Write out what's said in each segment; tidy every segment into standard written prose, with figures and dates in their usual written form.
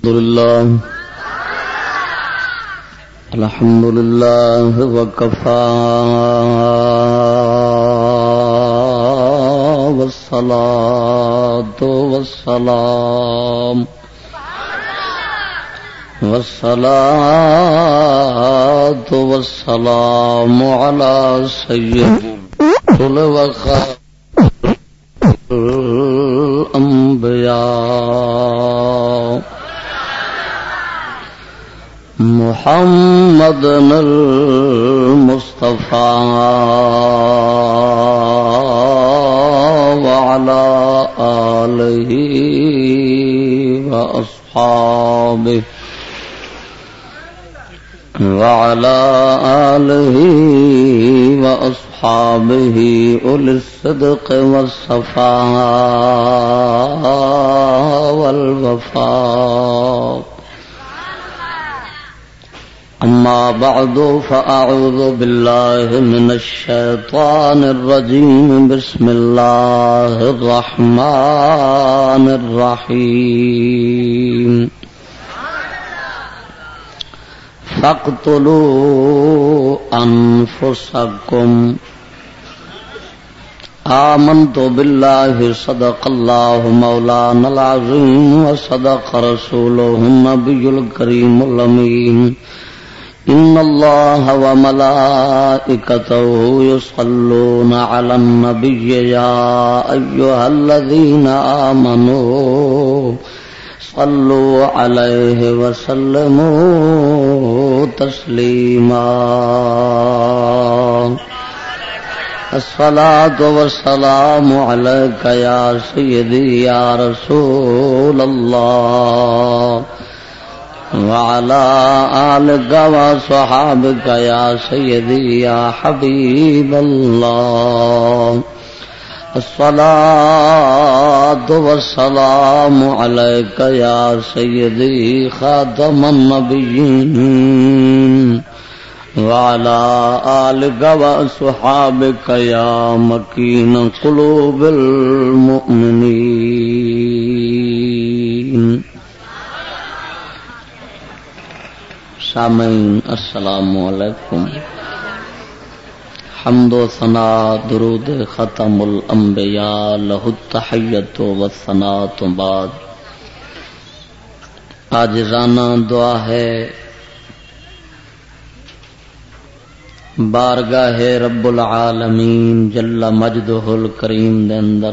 الحمد لله وكفى والصلاة والسلام على سيد الوخاء الأنبياء محمد المصطفى وعلى آله وأصحابه أولي الصدق والصفاء والوفاء. أما بعد فأعوذ بالله من الشيطان الرجيم. بسم الله الرحمن الرحيم. فاقتلوا أنفسكم آمنت بالله صدق الله مولانا العظيم وصدق رسوله النبي الكريم الأمين. إن الله وملائكته يصلون على النبي يا أيها الذين آمنوا صلوا عليه وسلموا تسليما. الصلاة والسلام عليك يا سيدي يا رسول الله وعلى آلك وصحابك يا سيدي يا حبيب الله. الصلاة والسلام عليك يا سيدي خاتم النبيين وعلى آلك وصحابك يا مكين قلوب المؤمنين. سامعین السلام علیکم. حمد و ثنا درود ختم الانبیاء لہ التحیت و ثنا. تو بعد عاجزانہ دعا ہے بارگاہ رب العالمین جل مجدہ الکریم دے اندر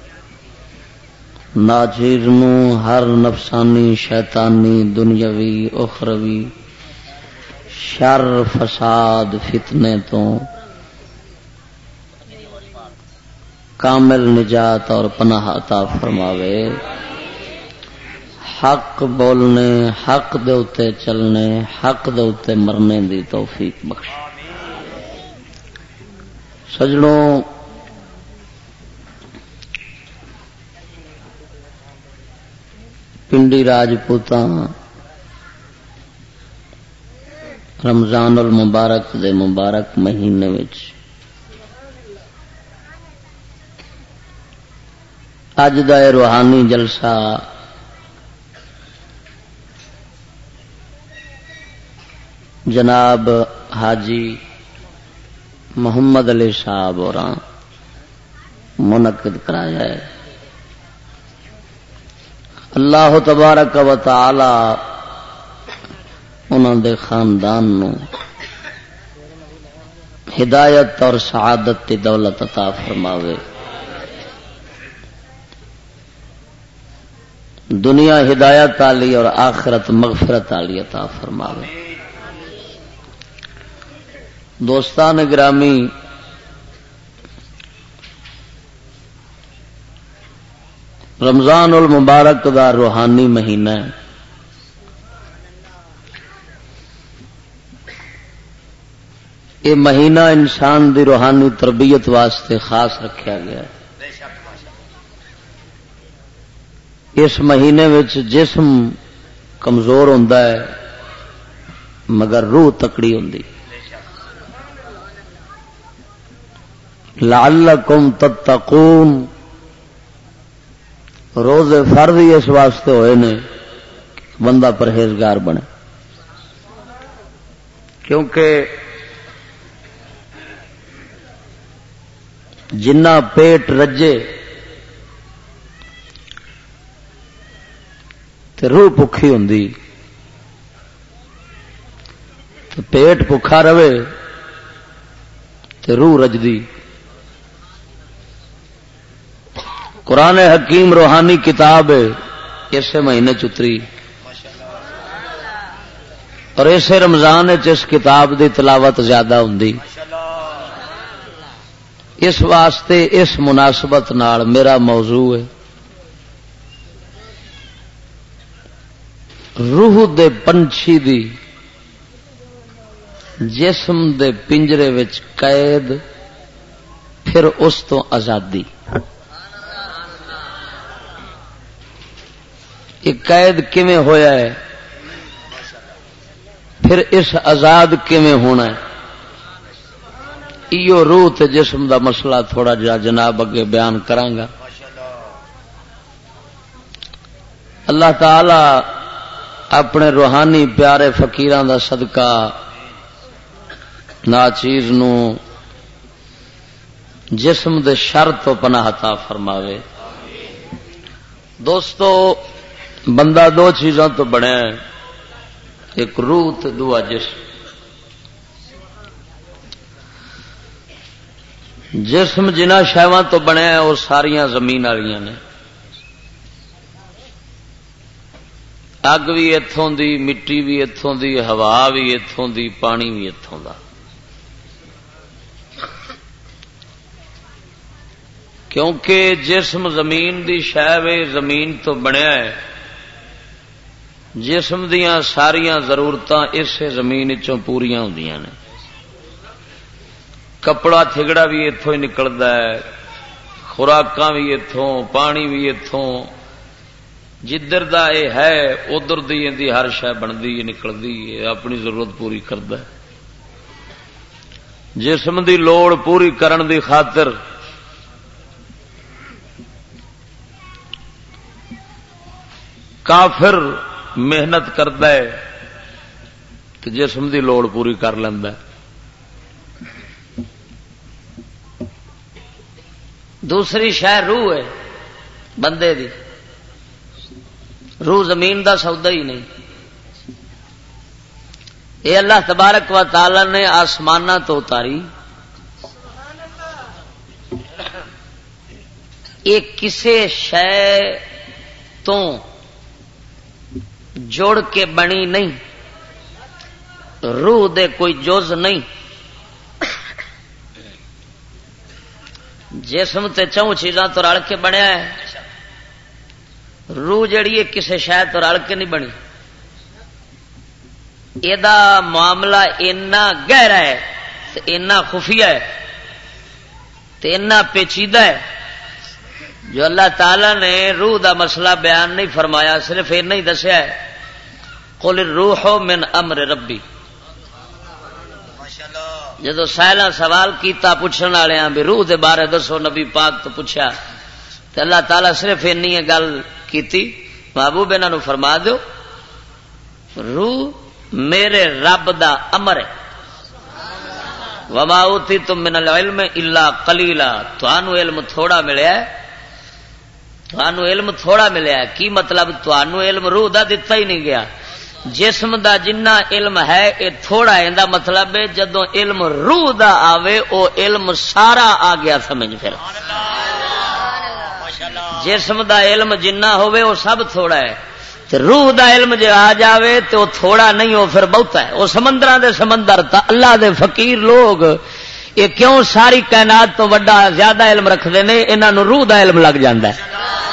ناچیر نو ہر نفسانی شیطانی دنیاوی اخروی شر فساد فتنے تو کامل نجات اور پناہ عطا فرماوے. حق بولنے، حق دے اتے چلنے، حق دے اتے مرنے دی توفیق بخش. سجنوں، پنڈی راجپوتاں رمضان المبارک دے مبارک مہینے وچ اج دا روحانی جلسہ جناب حاجی محمد علی صاحب اور منعقد کرایا ہے. اللہ تبارک و تعالی انہوں دے خاندان نو ہدایت اور سعادت کی دولت عطا فرماوے. دنیا ہدایت والی اور آخرت مغفرت والی عطا فرماوے. دوستان گرامی، رمضان المبارک دا روحانی مہینہ ہے. یہ مہینہ انسان دی روحانی تربیت واسطے خاص رکھا گیا ہے. اس مہینے وچ جسم کمزور ہوندا ہے مگر روح تکڑی ہوندی. لعلکم تتقون روزے فرض اس واسطے ہوئے نے بندہ پرہیزگار بنے، کیونکہ جنہ پیٹ رجے تے روح بھکھی ہوندی، تے پیٹ بھکھا رہے تے روح رجدی۔ قرآن حکیم روحانی کتاب ہے، اسے مہینے چتری اور اسے رمضان اس کتاب دی تلاوت زیادہ ہوندی۔ اس واسطے اس مناسبت نال میرا موضوع ہے روح دے پنچھی دی جسم دے پنجرے وچ قید، پھر اس تو آزادی۔ یہ قید کیویں ہویا ہے، پھر اس آزاد کیویں ہونا ہے، ایو روح تے جسم دا مسئلہ تھوڑا جا جناب اگے بیان کرانگا۔ اللہ تعالی اپنے روحانی پیارے فقیراں دا صدقہ ناچیز نو جسم دے شر تو پناہ عطا فرماوے۔ دوستو، بندہ دو چیزاں تو بنیا ہے، ایک روح تے دوجا جسم۔ جسم جنہ شہواں تو بنیا ہے وہ ساریاں زمین والیاں نے، اگ بھی اتوں دی، مٹی بھی اتوں دی، ہوا بھی اتوں دی، پانی بھی اتوں دا۔ کیونکہ جسم زمین دی شے وے، زمین تو بنیا ہے، جسم دیاں ساریاں ضرورتاں اسے زمین چوں پوریاں ہوندیاں نے۔ کپڑا تھگڑا بھی اتوں ہی نکلتا ہے، خوراکاں بھی اتوں، پانی بھی اتوں، جدھر دا اے ہے ادھر دی ہر شے بنتی ہے، نکلتی ہے، اپنی ضرورت پوری کرتا ہے۔ جسم دی لوڑ پوری کرن دی خاطر کافر محنت کرتا ہے تو جسم دی لوڑ پوری کر لینا ہے۔ دوسری شے روح ہے بندے دی، روح زمین دا سودا ہی نہیں۔ یہ اللہ تبارک و تعالی نے آسماناں تو اتاری، یہ کسے شے تو جوڑ کے بنی نہیں، روح دے کوئی جز نہیں۔ جسم تے چوں چیزاں تو رل کے بنیا ہے، روح جڑی ہے کسے شے تو رل کے نہیں بنی۔ یہ معاملہ اینا گہرا ہے، اینا خفیہ ہے، اینا پیچیدہ ہے، جو اللہ تعالی نے روح دا مسئلہ بیان نہیں فرمایا، صرف اینا ہی دسیا ہے قل الروح من امر ربی۔ جدو سائلاں سوال کیتا پوچھن والےاں بھی روح دے بارے دسو، نبی پاک تو پوچھا تو اللہ تعالیٰ صرف اینی گل کیتی، محبوب انہاں نو فرما دیو روح میرے رب دا امر ہے۔ وما اوتیتم من العلم الا قلیلا، تانوں علم تھوڑا ملیا ہے، تانوں علم تھوڑا ملیا ہے۔ کی مطلب؟ تانوں علم روح دا دتا ہی نہیں گیا۔ جسم دا جنہ علم ہے یہ تھوڑا ہے، دا مطلب ہے جدوں علم روح دا آوے او علم سارا آ گیا سمجھ۔ پھر جسم دا علم جنہ ہوئے وہ سب تھوڑا ہے، تے روح دا علم جو آ جاوے تو وہ تھوڑا نہیں، وہ پھر بہت ہے۔ وہ سمندراں دے سمندر تا اللہ دے فقیر لوگ یہ کیوں ساری کائنات تو وڈا زیادہ علم رکھتے ہیں، انہاں نوں روح دا علم لگ جاندا ہے۔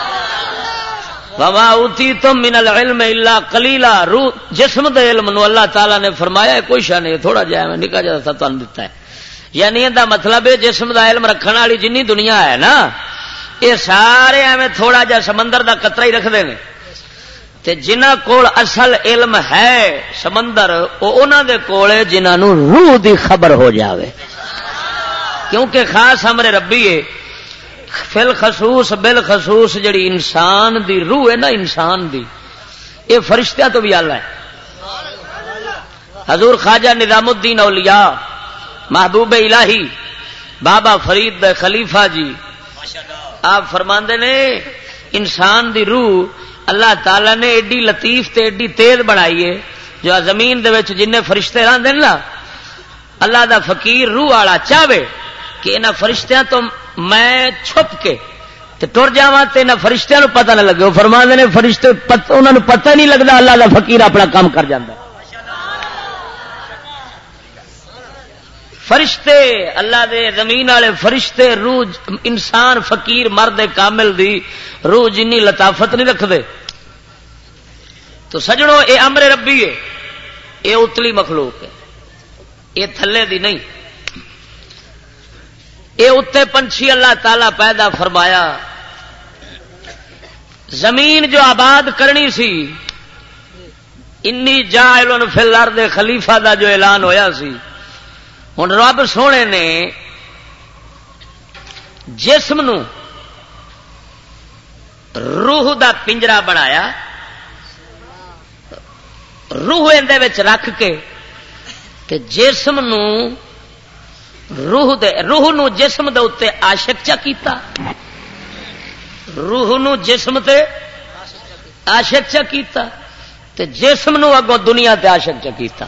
وما اوتیتم من العلم الا قلیلا، روح جسم دے علم نو اللہ تعالی نے فرمایا ہے کوئی شان نہیں، تھوڑا جہا میں نکا جا تھا تانوں دتا ہے۔ یعنی دا مطلب ہے جسم دا علم رکھن والی جنی دنیا ہے نا، یہ سارے ایویں تھوڑا جہا سمندر دا قطرہ ہی رکھتے ہیں، تے جنہ کول اصل علم ہے سمندر او انہاں دے کول ہے جنہاں نو روح دی خبر ہو جاوے، کیونکہ خاص امر ربی ہے۔ فل خصوص بالخصوص جڑی انسان دی روح ہے نا، انسان دی یہ فرشتیاں تو بھی اعلی ہے. حضور خواجہ نظام الدین اولیاء محبوب الہی بابا فرید خلیفہ جی آپ فرماندے نے انسان دی روح اللہ تعالی نے ایڈی لطیف تے ایڈی تیز بنائی ہے جو زمین دے وچ جن فرشتے رہندے نا اللہ دا فقیر روح والا چاہے کہ انہاں فرشتیاں تو میں چھپ کے تے ٹر جاواں تے انہاں فرشتیاں نو پتہ نہ لگے. وہ فرماندے نے فرشتے انہاں نو پتہ نہیں لگدا اللہ دا فقیر اپنا کام کر جاندا. فرشتے اللہ دے زمین والے فرشتے روح انسان فقیر مرد کامل دی روح جنی لطافت نہیں رکھدے. تو سجڑوں اے امر ربی ہے, اے اتلی مخلوق ہے, اے تھلے دی نہیں. اے اتے پنچھی اللہ تعالی پیدا فرمایا. زمین جو آباد کرنی سی انی جاعل فی الارض خلیفہ دا جو اعلان ہویا سی, ہن رب سونے نے جسم نو روح دا پنجرا بنایا, روح اندے وچ رکھ کے تے جسم نو روح نو جسم دے اوتے عاشق چا کیتا, روح نو جسم تے عاشق چا کیتا تے جسم نو اگوں دنیا تے عاشق چا کیتا.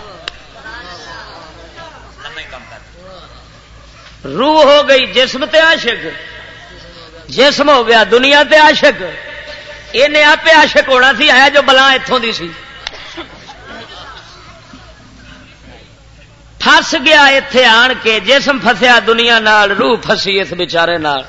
روح ہو گئی جسم تے عاشق, جسم ہو گیا دنیا تے عاشق. انہیں آپ عاشق ہونا سی, ہے جو بلا اتوں دی سی, پھس گیا اتے آن کے, جسم فسیا دنیا نال, روح فسی اس بیچارے نال.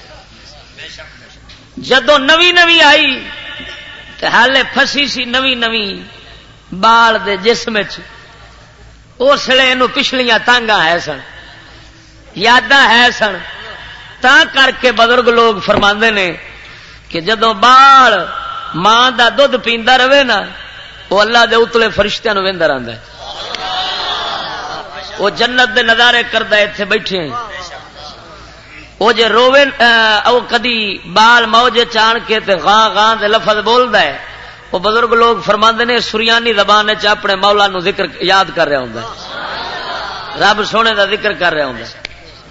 جدو نوی نوی آئی تو حالے فسی سی نوی نوی بال دے جسم اس لیے یہ پچھلیاں تانگاں ہے سن, یاداں ہے سن. تا کر کے بزرگ لوگ فرماندے نے کہ جدو بال ماں دا دودھ پیندا رہے نا وہ اللہ دے اتلے فرشتیاں نو ویندا رہندا ہے. وہ جنت دے نظارے کردا ایتھے بیٹھے ہیں. وہ جے روے او کدی بال موجے چان کے تے غاں غاں دے لفظ بولدا ہے, وہ بزرگ لوگ فرماندے نے سریانی زبان وچ اپنے مولا نو ذکر یاد کر رہا ہوندا ہے, رب سونے دا ذکر کر رہا ہوندا ہے.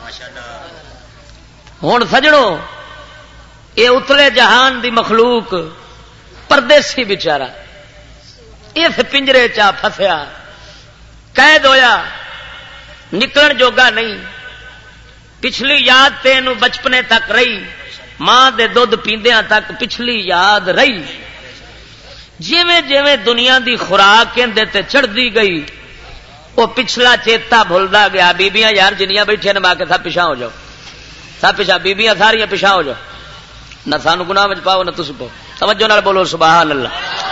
ہن سجڑوں اے اتلے جہان دی مخلوق پردیسی بیچارہ اس پنجرے چا پھسیا, قید ہویا, نکلن جوگا نہیں. پچھلی یاد تینو بچپنے تک رہی, ماں دے دودھ پیندیاں تک پچھلی یاد رہی. جویں جویں دنیا دی خوراک اندے تے چڑھدی گئی وہ پچھلا چیتا بھولدا گیا. بیبیاں یار جنیاں بیٹھے نے ماں کے سب پیچھے ہو جاؤ, سب پیچھا, بیبیاں ساریاں پیچھے ہو جاؤ, نہ سانو گناہ وچ پاؤ نہ تسی پاؤ. توجہ نال بولو سبحان اللہ.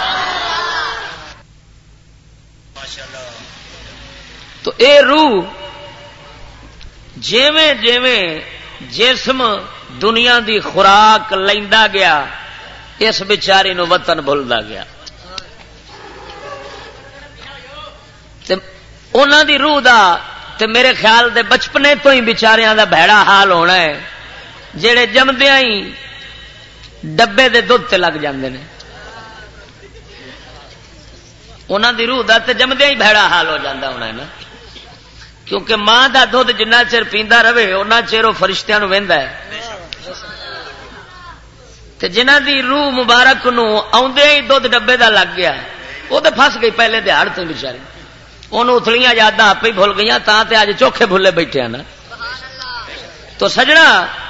تو اے روح جیویں جیویں جسم دنیا دی خوراک لیندا گیا اس بیچاری نو وطن بھولدا گیا. تے انہاں دی روح دا تے میرے خیال دے بچپنے تو ہی بیچاریاں دا بھڑا حال ہونا ہے جڑے جمدیاں ہی ڈبے دے دودھ تے لگ جاندے نے. انہاں دی روح دا تے جمدیاں ہی بھڑا حال ہو جاندا ہونا ہے نا, کیونکہ ماں دا دودھ جنہ چر پیندا رہے اُنہ چر وہ فرشتیاں نو ویندا ہے. تے جنہ دی روح مبارک نو آوندے ہی دودھ ڈبے دا لگ گیا وہ تے پھس گئی پہلے دیہڑ تے بیچاری, انہوں اتلیاں یاداں آپ ہی بھول گئیاں, تاں تے اج چوکھے بھولے بیٹھے ہیں نا. تو سجنا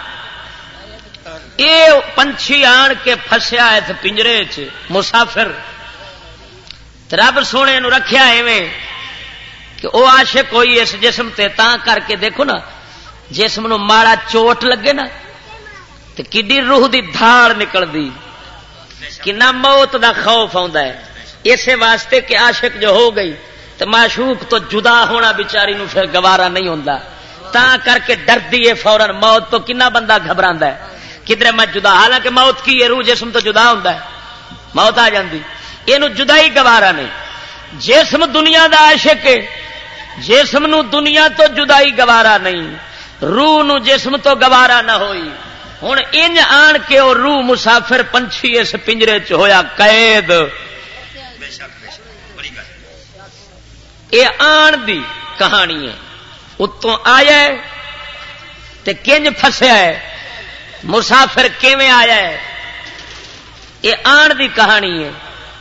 اے پنچھی آن کے پھسیا اس پنجرے چ مسافر, رب سونے نو رکھیا ایویں کہ او عاشق ہوئی اس جسم تے. تاں کر کے دیکھو نا جسم نو ماڑا چوٹ لگے نا تے کڈی روح دی دھاڑ نکلدی, کنا موت دا خوف آندا ہے. اسے واسطے کہ عاشق جو ہو گئی تو معشوق تو جدا ہونا بیچاری نو پھر گوارا نہیں ہوندا. تاں کر کے ڈردی ہے فوراً موت تو. کنا بندہ گھبراندا ہے کدھر میں جدا, حالانکہ موت کی ہے روح جسم تو جدا ہوندا ہے, موت آ جاندی, اینو جدائی گوارا نہیں. جسم دنیا دا عاشق ہے, جسم نو دنیا تو جدائی گوارا نہیں, روح نو جسم تو گوارا نہ ہوئی. ہن انج آن کے او روح مسافر پنچھی اس پنجرے چ ہویا قید. یہ آن دی کہانی ہے، اتوں آیا ہے تے کنج پھسیا ہے، مسافر کیویں آیا ہے، یہ آن دی کہانی ہے۔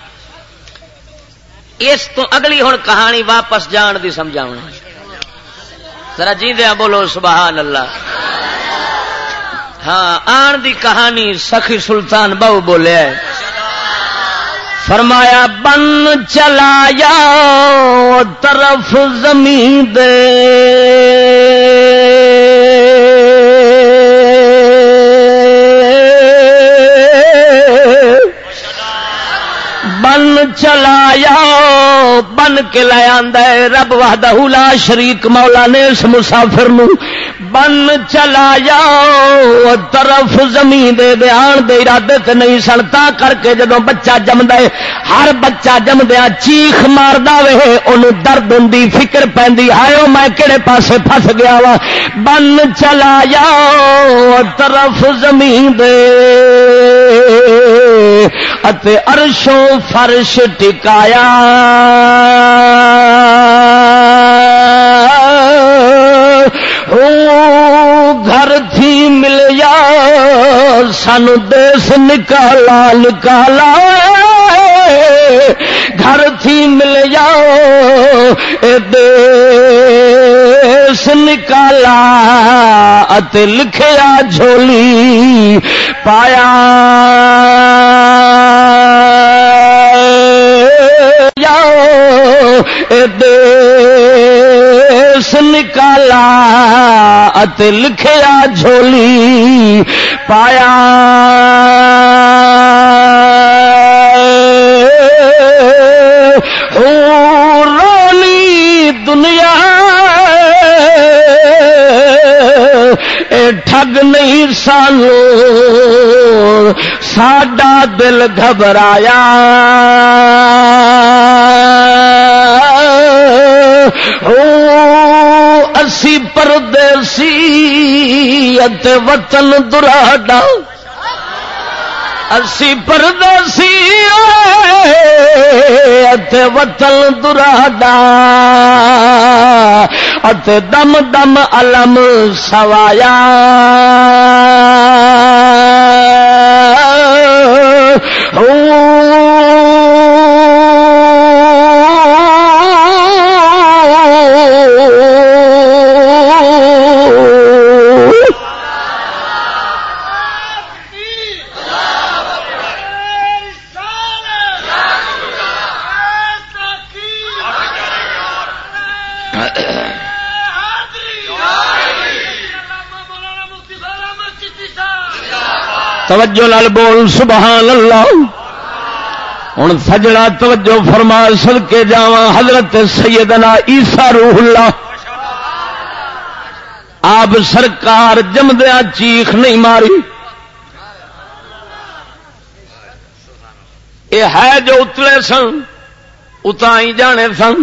اس تو اگلی ہن کہانی واپس جان دی سمجھاؤں، ذرا جیندیاں بولو سبحان اللہ۔ ہاں آن دی کہانی سخی سلطان بہو بولے ہے، فرمایا بن چلایا طرف زمین دے بن چلایا، بن کے لے آندا ہے رب وحدہ لا شریک مولا نے اس مسافر نو بن چلایا طرف زمین دے آن دے ارادے تے نہیں سن، تا کر کے جدوں بچہ جمدا ہے ہر بچہ جمدیا چیخ ماردا وے، اونوں درد ہوندی فکر پیندی ہائے میں کہڑے پاسے پھس گیا وا، بن چلایا طرف زمین دے اتے عرشوں فرش ٹکایا، گھر تھی ملیا سانو دیس نکالا نکالا، گھر تھی ملیا دیس نکالا، اتے لکھیا جھولی پایا، دیس نکالا اتے لکھیا جھولی پایا، رونی دنیا اے ٹھگ نہیں سانو ساڈا دل گھبرایا، اسی پردیسی اتے وطن دراڈا، اسی پردیسی اتے وطن دراڈا، اتے دم دم علم سوایا، توجہ لال بول سبحان اللہ۔ ہن سجنا توجہ فرما صدقے جاواں حضرت سیدنا عیسیٰ روح اللہ آپ سرکار جمدیا چیخ نہیں ماری، یہ ہے جو اتلے سن اتائی جانے سن،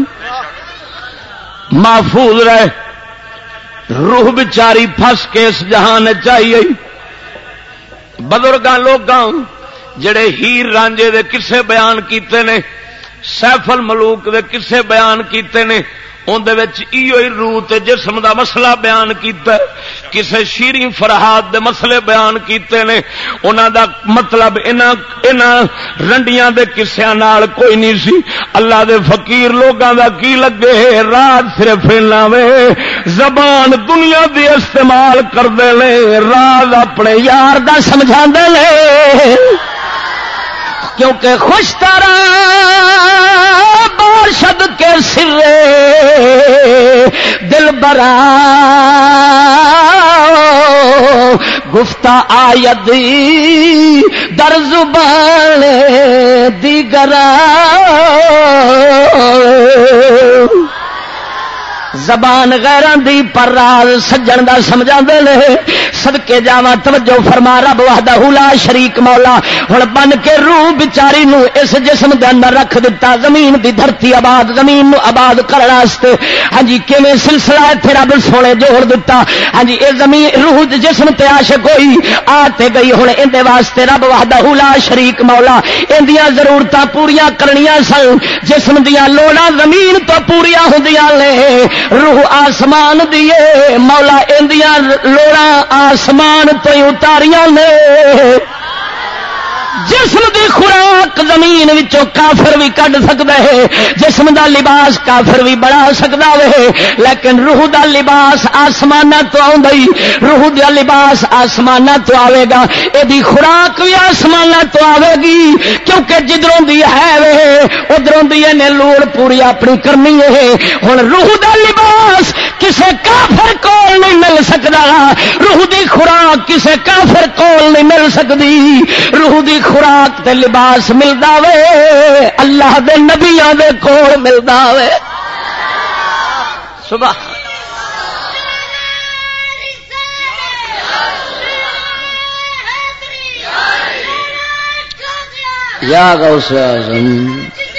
محفوظ رہے، روح بچاری پھس کے اس جہان چاہیے۔ بزرگاں لوگاں جڑے ہیر رانجے دے کسے بیان کیتے نے، سیف الملوک دے کسے بیان کیتے نے، اندر روح تے جسم دا مسئلہ بیان کیتا ہے، کسے شیریں فرحات دے مسئلے بیان کیتے نے، انہاں دا مطلب انہاں رنڈیاں دے کسیاں نال کوئی نہیں سی۔ اللہ دے فقیر لوگاں دا کی لگے رات صرف انہاں وے زبان دنیا دی استعمال کردے نے، راز اپنے یار دا سمجھاندے نے، کیونکہ خوش طرح بارشد کے سرے دل برا گفتہ آید در زبان دیگرا، زبان غیران دی پر راز سجن دا سمجھا دے لے صدقے جاواں توجہ فرما رب وحدہ لا شریک مولا ہن بن کے روح بیچاری نو اس جسم دے اندر رکھ دتا زمین دی دھرتی آباد زمین نو آباد کرن واسطے ہاں جی کیویں سلسلہ ایتھے رب سونے جوڑ دتا ہاں جی اے زمین روح جسم تے عاشق ہوئی آ تے گئی ہن ایندے واسطے رب وحدہ لا شریک مولا ایندیاں ضرورتاں پوریاں کرنیاں سن جسم دیاں لوڑاں زمین تو پوریاں ہوندیاں نے روح آسمان دیے مولا ایندیاں لوڑاں آسمان تو ہی اتاریاں نے جسم دی خوراک زمین وچوں کافر بھی کڈ سکدا ہے جسم دا لباس کافر بھی بنا سکدا ہے لیکن روح دا لباس آسماناں تو آوندی روح دا لباس آسماناں تو آوے گا اے دی خوراک بھی آسماناں تو آوے گی کیونکہ جدروں دی ہے وے ادھروں دی نے لوڑ پوری اپنی کرنی ہے ہن روح دا لباس کسے کافر کول نہیں مل سکدا روح دی خوراک کسے کافر کول نہیں مل سکدی روح دی خوراک تے لباس ملدا وے اللہ دے نبیاں دے کول ملدا وے سبحان یا غوث اعظم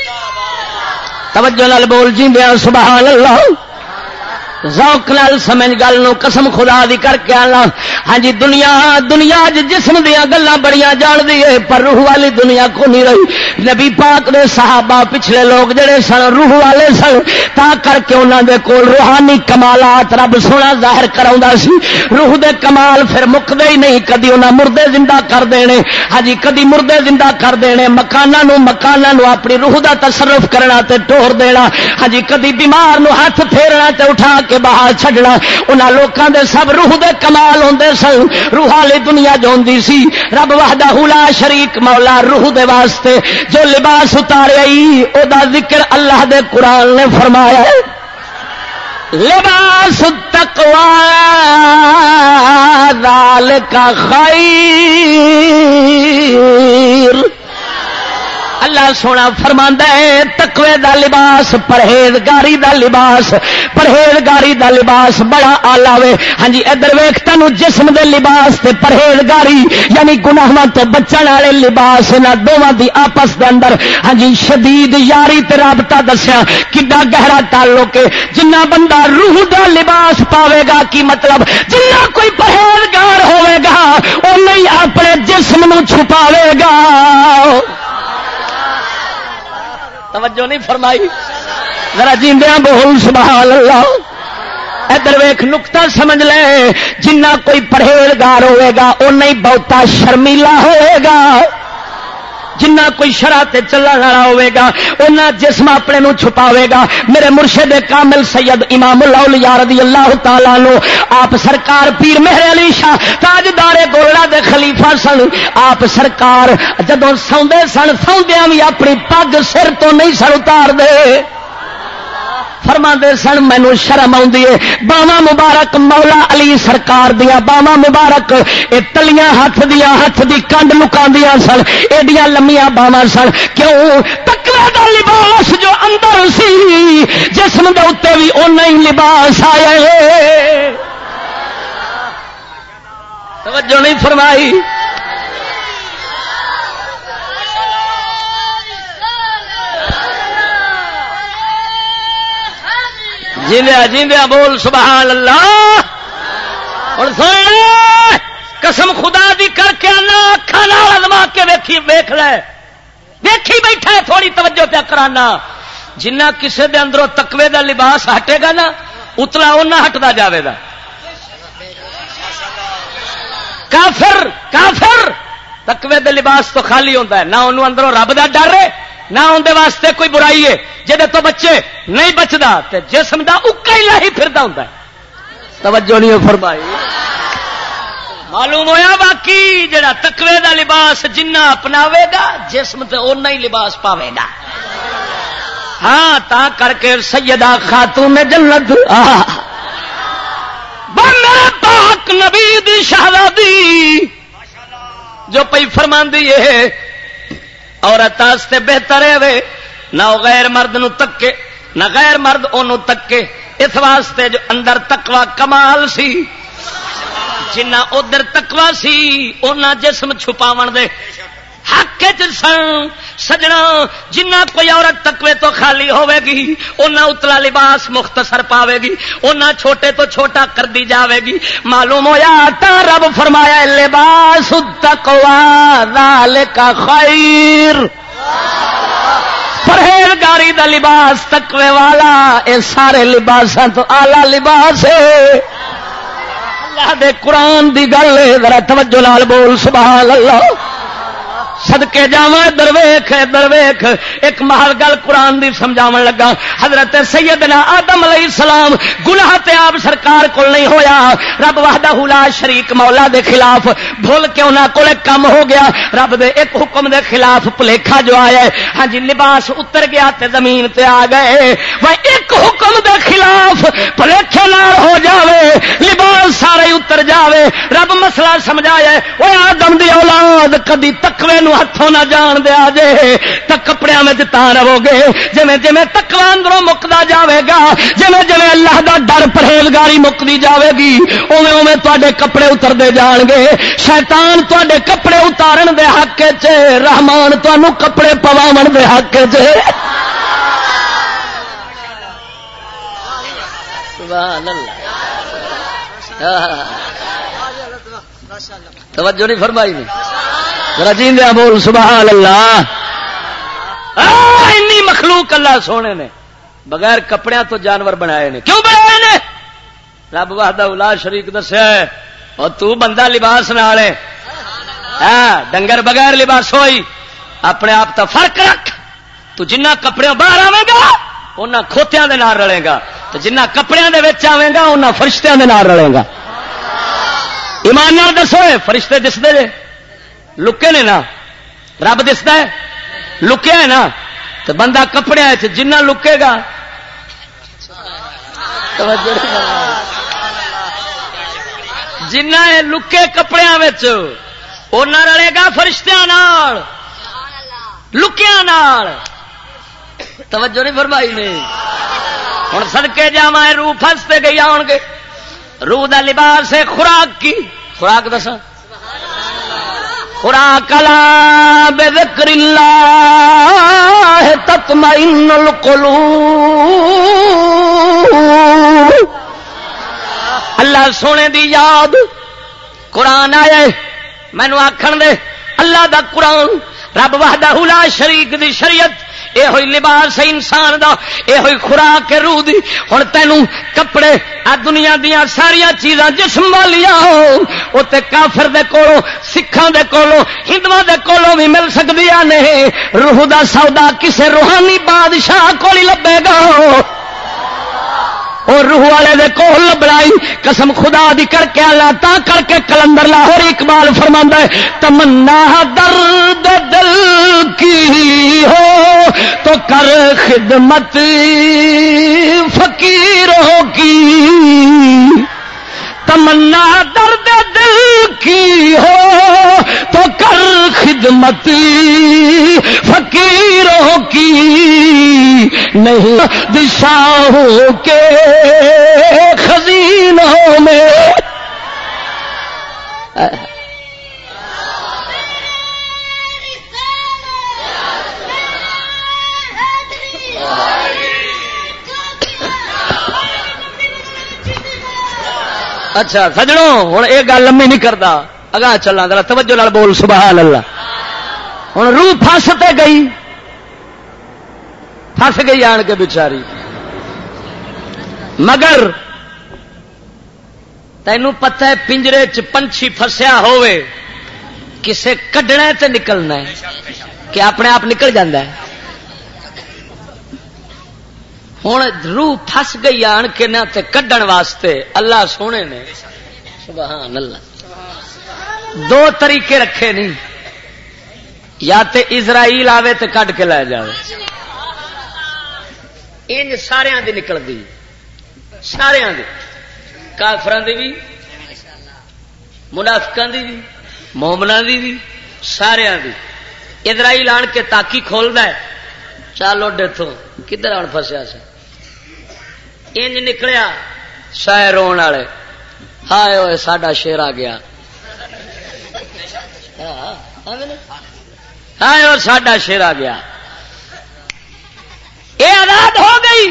توجہ نال بول جیندیاں سبحان اللہ ذوق نال سمجھ گل نو قسم خدا دی کر کے آنا ہاں جی دنیا جسم دیا گلاں بڑیاں جان دی ہے پر روح والی دنیا کو نہیں رہی نبی پاک دے صحابہ پچھلے لوگ جڑے سن روح والے سن تا کر کے انہاں دے کول روحانی کمالات رب سونا ظاہر کراوندا سی روح دے کمال پھر مکدے ہی نہیں کدی انہاں مردے زندہ کر دینے ہاں جی کدی مردے زندہ کر دینے مکاناں نو اپنی روح دا تصرف کرنا تے ٹور دینا ہاں جی کدی بیمار نو ہاتھ پھیرنا تے اٹھا کے باہر چھڈنا انہاں لوکاں دے سب روح دے کمال ہوندے سن روح والی دنیا جو ہوندی سی رب وحدہ لا شریک مولا روح دے واسطے جو لباس اتاریا او دا ذکر اللہ دے قرآن نے فرمایا ہے لباس التقوی ذالک خیر اللہ سونا فرماندا ہے تقوی دا لباس پرہیزگاری دا لباس بڑا آلہ وے ہاں جی ادھر ویکھ تانوں جسم دے لباس تے پرہیزگاری یعنی گناہاں تو بچن والے لباس انہاں دوواں دی آپس دے اندر ہاں جی شدید یاری تے رابطہ دسیا کڈا گہرا تعلق ہے جنہ بندہ روح دا لباس پاوے گا کی مطلب جنہ کوئی پرہیزگار ہوے گا او نہیں اپنے جسم نو چھپاوے گا توجہ نہیں فرمائی ذرا جیندیاں بول سبحان اللہ ادھر ویکھ نقطہ سمجھ لے جنہ کوئی پرہیزگار ہوئے گا او نہیں بہتا شرمیلا ہوئے گا جنہ کوئی شرع تے چلن والا ہوئے گا انہاں جسم اپنے نو چھپاوے گا میرے مرشد کامل سید امام الاولیاء رضی اللہ تعالی عنہ آپ سرکار پیر مہر علی شاہ تاجدار گولڑا دے خلیفہ سن آپ سرکار جدوں سوندے سن سوندیاں وی اپنی پگ سر تو نہیں سن اتار دے فرما دے سن مینوں شرم آندی ہے باواں مبارک مولا علی سرکار دیا باواں مبارک اے تلیاں ہاتھ دی کنڈ لکاندیاں سن ایڈیاں لمیاں باواں سن کیوں تقوی دا لباس جو اندر سی جسم دے اوتے وی اونا ہی لباس آیا ہے توجہ نہیں فرمائی جیندیا بول سبحان اللہ اور سن قسم خدا دی کر کے آنا اکھاں نال ازما کے ویکھ لے ویکھی بیٹھا ہے تھوڑی توجہ پہ کرانا جنہ کسے دے اندروں تقوی دا لباس ہٹے گا نا اتنا اونا ہٹدا جاوے گا کافر تقوی دے لباس تو خالی ہوندا ہے نہ انہوں اندروں رب دا ڈر ہے نہ اندر واسطے کوئی برائی ہے جہے تو بچے نہیں بچتا تے جسم دا اکا ہی لاہی پھردا ہوندا ہے توجہ نہیں فرمائی معلوم ہویا باقی جڑا تقوی دا لباس جنہ اپناوے گا جسم تے اونا ہی لباس پاوے گا ہاں تا کر کے سیدہ خاتون جنت میرے پاک نبی دی شہزادی جو پئی فرماندی ہے عورت واسطے بہتر ہے نہ غیر مرد نو تکے نہ غیر مرد اونوں تکے اس واسطے جو اندر تقوی کمال سی جنہ ادھر تقوی سی اونا جسم چھپاون دے حق سن سجنا جنہ کوئی عورت تقوی تو خالی ہوے گی اونا اتلا لباس مختصر پاوے گی اونا چھوٹے تو چھوٹا کر دی جاوے گی معلوم ہویا تا رب فرمایا لباس التقوی ذالک خیر پرہیزگاری دا لباس تقوی والا اے سارے لباساں تو اعلی لباس ہے اللہ دے قرآن دی گل ہے ذرا توجہ نال بول سبحان اللہ صدقے جاواں درویخ ایک محل گل قرآن دی سمجھاون لگا حضرت سیدنا آدم علیہ السلام گناہ تے آپ سرکار کول نہیں ہویا رب وحدہ لا شریک مولا دے خلاف بھول کے انہاں کول کم ہو گیا رب دے ایک حکم دے خلاف بھلیکھا جو آیا ہے ہاں جی لباس اتر گیا تے زمین تے آ گئے وہ ایک حکم دے خلاف بھلیکھے نال ہو جاوے لباس سارے اتر جاوے رب مسئلہ سمجھایا اوے آدم دی اولاد کدی تقوی ہاتھوں نہ جان دیا جے تو کپڑے میں تا رہو گے جویں جویں تقوی اندروں مکدا جاوے گا جویں جویں اللہ دا ڈر پرہیزگاری مکدی جاوے گی اوویں اوویں تواڈے کپڑے اتردے جان گے شیطان تواڈے کپڑے اتارن دے حق وچ رحمان تانوں کپڑے پواون دے حق وچ سبحان اللہ توجہ نہیں فرمائی نہیں رجیندیا بول سبحان اللہ انی مخلوق اللہ سونے نے بغیر کپڑیاں تو جانور بنائے نے کیوں بنائے نے رب وحدہ لا شریک دسیا اور تو بندہ لباس نال ہے ہاں ڈنگر بغیر لباس ہوئی اپنے آپ تو فرق رکھ تو جنہ کپڑے باہر آوے گا انہاں کھوتیاں دے نال رلے گا تو جنہ کپڑیاں دے وچ آوے گا انہاں فرشتیاں دے نال رلے گا ایمان نال دسو فرشتے دسدے جے لکے نے نا رب دستا ہے لکیا ہے نا تو بندہ کپڑے جنہ لکے گا جنہ لکے کپڑے اونا رلے گا فرشتیاں نال لکیاں نال توجہ نہیں فرمائی نے ہوں سدکے جاواں روح پھستے گئی آن گے روح دا لباس ہے خوراک کی خوراک دسا خوراک لا بذکر اللہ تطمئن القلوب اللہ سونے دی یاد قرآن آئے مینو آکھن دے اللہ دا قرآن رب وحدہ لا شریک دی شریعت اے ہوئی لباس ہے انسان دا اے ہوئی خوراک روح دی ہن تینوں کپڑے آ دنیا دیاں ساریاں چیزاں جسم والیاں او تے کافر دے کولوں سکھاں دے کولوں ہندواں دے کولوں بھی مل سکدیاں نے روح دا سودا کسے روحانی بادشاہ کول ہی لبے گا اور روح والے دے کول لبڑائی قسم خدا دی کر کے اللہ تا کر کے کلندر لاہور اقبال فرماندا ہے تمنا درد دل کی ہو تو کر خدمت فقیروں کی تمنا درد دل کی ہو تو کر خدمت فقیروں کی نہیں دشاہوں کے خزینوں میں اچھا سجڑوں ہوں یہ گل لمبی نہیں کرتا اگاں چلاں ذرا توجہ نال بول سبحان اللہ ہوں روح پھستے گئی پھس گئی آن کے بیچاری مگر تینوں پتہ ہے پنجرے چ پنچھی فسیا ہوئے کسے کڈنا ہے تے نکلنا ہے کہ اپنے آپ نکل جاندہ ہے ہوں روح پھس گئی آن کے نہ تے کڈن واسطے اللہ سونے نے سبحان اللہ دو طریقے رکھے نہیں یا تے اسرائیل آوے تے کڈ کے لے جاوے ان سارے دی نکل دی سارے دی کافران دی بھی منافقان دی بھی مومنان دی بھی سارے دی اسرائیل آن کے تاکی کھول ہے چالو ڈیتھو کدھر آن پھسیا سے انج نکلیا شاعر رون والے ہائے ہوئے ساڈا شیر آ گیا ہائے وہ ساڈا شیر آ گیا یہ آزاد ہو گئی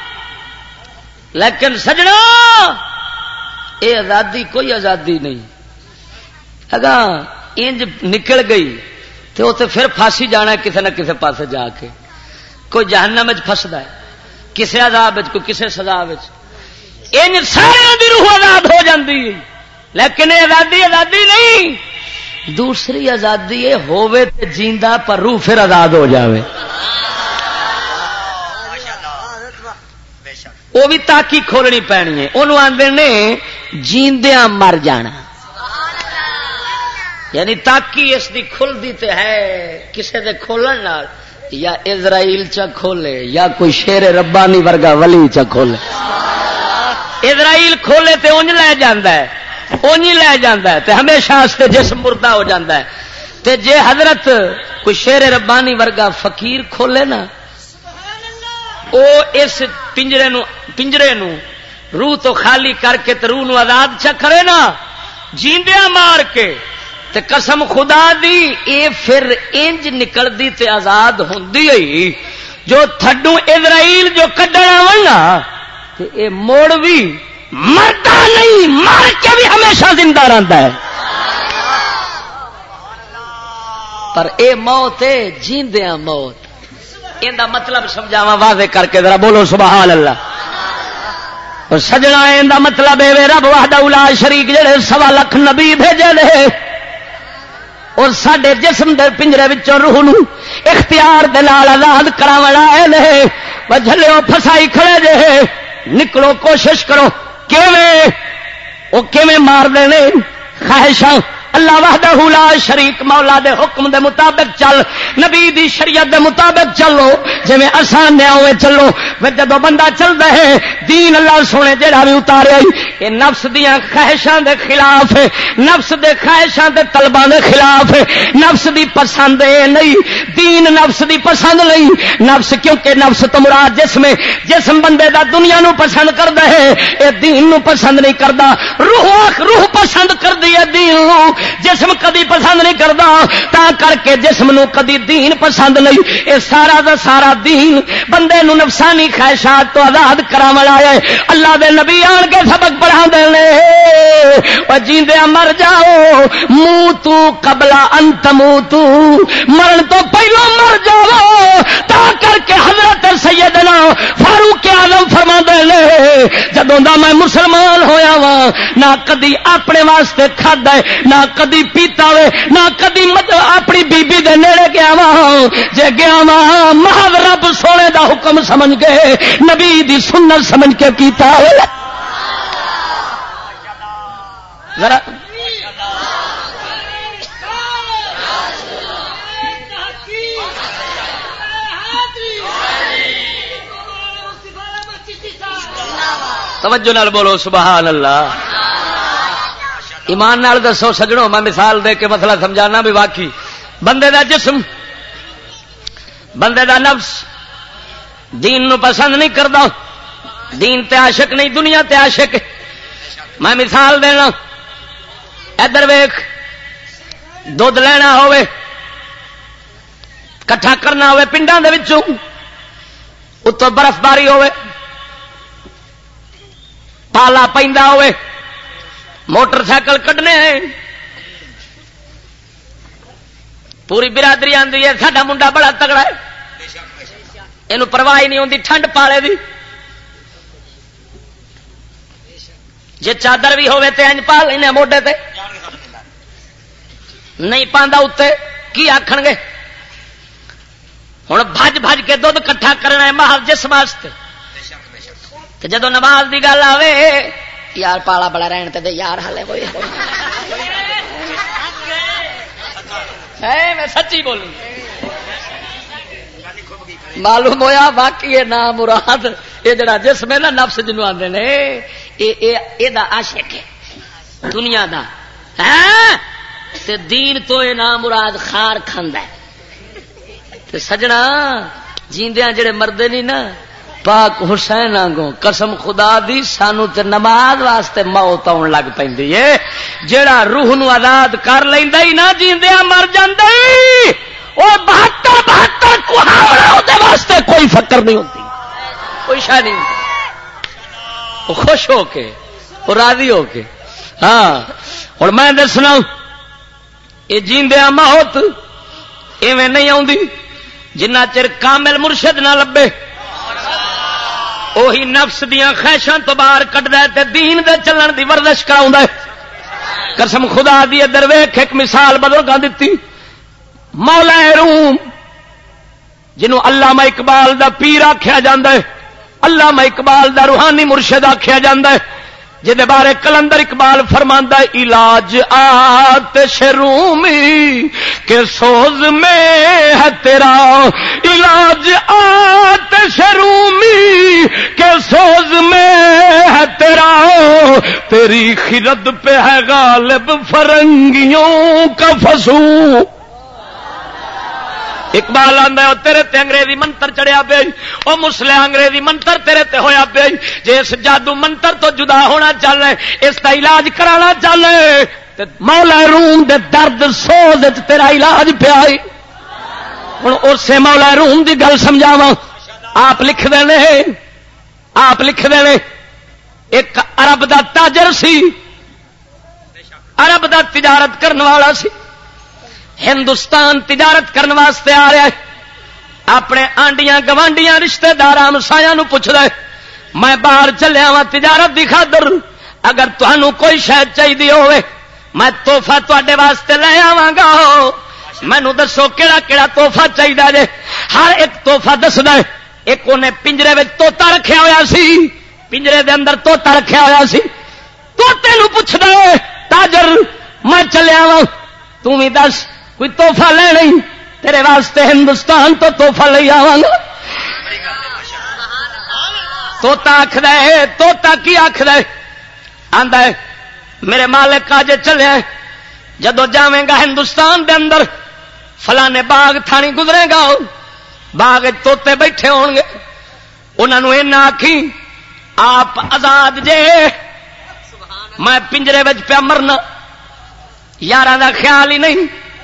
لیکن سجنا یہ آزادی کوئی آزادی نہیں اگاں انج نکل گئی تو پھر پھانسی جانا کسی نہ کسی پاس جا کے کوئی جہنم پھسدا ہے کسی عذاب کوئی کسی سزا انج سارے دی روح آزاد ہو جاندی لیکن یہ آزادی آزادی نہیں دوسری آزادی یہ ہووے تے جیندا پر روح پھر آزاد ہو جاوے وہ بھی تاکی کھولنی پینی ہے انہوں آندے نے جیندیاں مر جانا یعنی تاکی اس دی کھل دی تے ہے کسے دے کھولن نال یا اسرائیل چا کھولے یا کوئی شیر ربانی ورگا ولی چا کھولے اسرائیل کھولے تے انج لے جاندا ہے انج لے جاندا ہے تے ہمیشہ واسطے جسم مردہ ہو جاندا ہے تے جے حضرت کوئی شیر ربانی ورگا فقیر کھولے نا او اس پنجرے نو روح تو خالی کر کے تے روح نو آزاد چا کرے نا جیندیاں مار کے تے قسم خدا دی اے پھر انج نکلدی تے آزاد ہوندی ہوئی جو تھڈو اسرائیل جو کڈن آونا تے اے موڑ بھی مرتا نہیں مر کے بھی ہمیشہ زندہ رہتا ہے پر اے موت ہے جیندیاں موت ان دا مطلب سمجھاواں واضح کر کے ذرا بولو سبحان اللہ اور سجنا ان دا مطلب اے رب وحدہ لا شریک جڑے 1.25 لاکھ نبی بھیجے نے اور ساڈے جسم دے پنجرے وچوں روح نو اختیار دے نال آزاد کراون آئے نے وجھلیو پھسائی کھڑے جے نکلو کوشش کرو کیویں او کیویں مار دے نے خواہشاں اللہ وحدہ لا شریک مولا دے حکم دے مطابق چل نبی دی شریعت دے مطابق چلو جویں آسان نے اوے چلو جدوں بندہ چلدا ہے دین اللہ سونے جڑا بھی اتاریا اے نفس دیاں خواہشاں دے خلاف ہے نفس دے خواہشاں دے طلباں دے خلاف ہے نفس دی پسند اے نہیں دین نفس دی پسند نہیں نفس کیونکہ نفس تو مراد جسم ہے جسم بندے دا دنیا نو پسند کردا ہے اے دین نو پسند نہیں کردا روح پسند کردی ہے دین نو جسم کدی پسند نہیں کرتا تا کر کے جسم نو کدی دین پسند نہیں اے سارا دا سارا دین بندے نو نفسانی خواہشات تو آزاد کراون آیا ہے اللہ دے نبی آن کے سبق پڑھا دے او جیندے مر جاؤ موتو قبل ان تموتو مرن تو پہلو مر جاؤ تا کر کے حضرت سیدنا فاروق اعظم فرما دے لے جدوں دا میں مسلمان ہویا وا نہ کدی اپنے واسطے کھادا ہے نہ کدی پیتا وے نہ کدی اپنی بی بی دے نیڑے گیا وا جے گیا وا محض رب سونے دا حکم سمجھ کے نبی دی سنت سمجھ کے کیتا ہے ذرا توجہ نال بولو سبحان اللہ ایمان نال دسو سجڑوں میں مثال دے کے مسئلہ سمجھانا بھی واقعی بندے دا جسم بندے دا نفس دین نو پسند نہیں کردا دین تے عاشق نہیں دنیا تے عاشق میں مثال دینا ادھر ویکھ دودھ لینا ہوئے کٹھا کرنا ہوئے پنڈاں دے وچوں اتوں برف باری ہوئے پالا پیندا ہوئے موٹر سائیکل کڈنے ہیں پوری برادری آندی ہے ساڈا منڈا بڑا تگڑا ہے یہ پرواہ نہیں ہوتی ٹھنڈ پالے دی جے چادر بھی ہوے تے انج پا لینے موڈے تے نہیں پاندا اتنے کی آکھن گے ہوں بھج بھج کے دودھ کٹھا کرنا ہے محض جس واسطے جدو نماز دی گل آوے یار پالا بڑا رہن تے یار ہلے کوئی میں سچی بولی معلوم ہویا باقی یہ نام مراد یہ جڑا جسم ہے نا نفس جنوں آندے نے اے دا عاشق ہے دنیا دا تے دین تو یہ نام مراد خار کھاندا ہے تے سجنا جیندیاں جڑے مردے نہیں نا پاک حسین آنگوں قسم خدا دی سانو تے نماز واسطے موت آن لگ پیندی ہے جیڑا روح نو آزاد کر لیندا ہی نہ جیندیاں مر جاندا ہی او 72 کوہاڑا او دے واسطے کوئی فکر نہیں ہوندی کوئی شے نہیں او خوش ہو کے او راضی ہو کے ہاں اور میں دسنا اے جیندیاں موت ایویں نہیں آوندی جنہ چر کامل مرشد نہ لبے وہی نفس دیاں خواہشاں تو باہر کڈدا ہے تے دین دے چلن دی ورزش کراوندا ہے قسم خدا دی ادھر ویکھ ایک مثال بزرگاں دتی مولا روم جنوں علامہ اقبال دا پیر آکھیا جاندا ہے علامہ اقبال دا روحانی مرشد آکھیا جاندا ہے جدے بارے کلندر اقبال فرماندا ہے علاج آتش رومی کے سوز میں ہے تیرا علاج آتش رومی کے سوز میں ہے تیرا تیری خرد پہ ہے غالب فرنگیوں کا فسو اقبال آندا ہے تیرے تے انگریزی منتر چڑھیا پیا او مسلے انگریزی منتر تیرے تے ہویا پیا جے اس جادو منتر تو جدا ہونا چل رہے اس دا علاج کرانا چل رہے تے مولا روم دے درد سوز وچ تیرا علاج پیا ہن اسے مولا روم دی گل سمجھاواں آپ لکھ دے نے ایک عرب دا تاجر سی عرب دا تجارت کرن والا سی ہندوستان تجارت کرنے واسطے آ رہا ہے اپنے آنڈیاں گوانڈیاں رشتے دار ہمسایاں نو پوچھدا ہے میں باہر چلیا وا تجارت دی خاطر اگر تانوں کوئی شے چاہیے ہوے میں تحفہ تواڈے واسطے لے آواں گا مینوں دسو کیڑا کیڑا تحفہ چاہیے جے ہر ایک تحفہ دسدا ہے ایک اونے پنجرے وچ طوطا رکھیا ہویا سی پنجرے دے اندر طوطا رکھیا ہویا سی طوطے نو پوچھدا ہے تاجر میں چلیا وا تو بھی دس کوئی تحفہ لے نہیں تیرے واسطے ہندوستان تو تحفہ لے آواں گا طوطا آکھدا ہے طوطا کی آکھدا ہے آندا ہے میرے مالک آج چلے جدو جاویں گا ہندوستان دے اندر فلانے باغ تھانی گزرے گا باغ طوطے بیٹھے ہون گے انہاں نوں اینا آکھی آپ آزاد جے میں پنجرے وچ پیا مرنا یاراں دا خیال ہی نہیں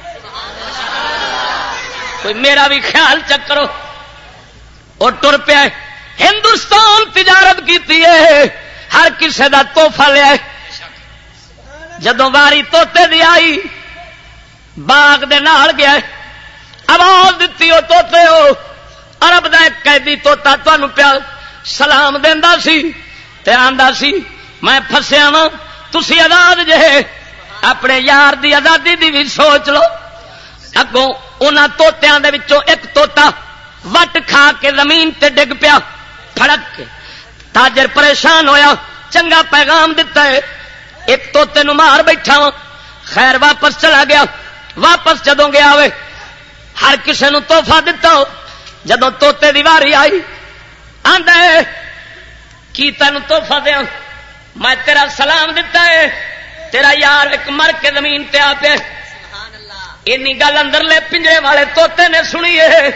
کوئی میرا بھی خیال چکرو اور ٹر پیا ہندوستان تجارت کیتی ہے ہر کسے دا تحفہ لیا جدوں واری طوطے دی آئی باغ دے نال گیا آواز دتی او طوطے ہو عرب دا ایک قیدی طوطا تانوں پیا سلام دیندا سی تے آندا سی میں پھسیا واں تسی آزاد جے اپنے یار دی آزادی دی بھی سوچ لو اگوں انہاں طوطیاں دے وچوں ایک طوطا وٹ کھا کے زمین تے ڈگ پیا پھڑک کے تاجر پریشان ہویا چنگا پیغام دتا ہے ایک طوطے نو مار بیٹھا وا خیر واپس چلا گیا واپس جدوں گیا ہوئے ہر کسے نو تحفہ دتا ہو جدوں طوطے دی واری آئی آندا ہے کی تینوں تحفہ دیاں میں تیرا سلام دتا ہے تیرا یار ایک مر کے زمین تے آ پیا اینی گل اندر لے پنجرے والے طوطے نے سنی ہے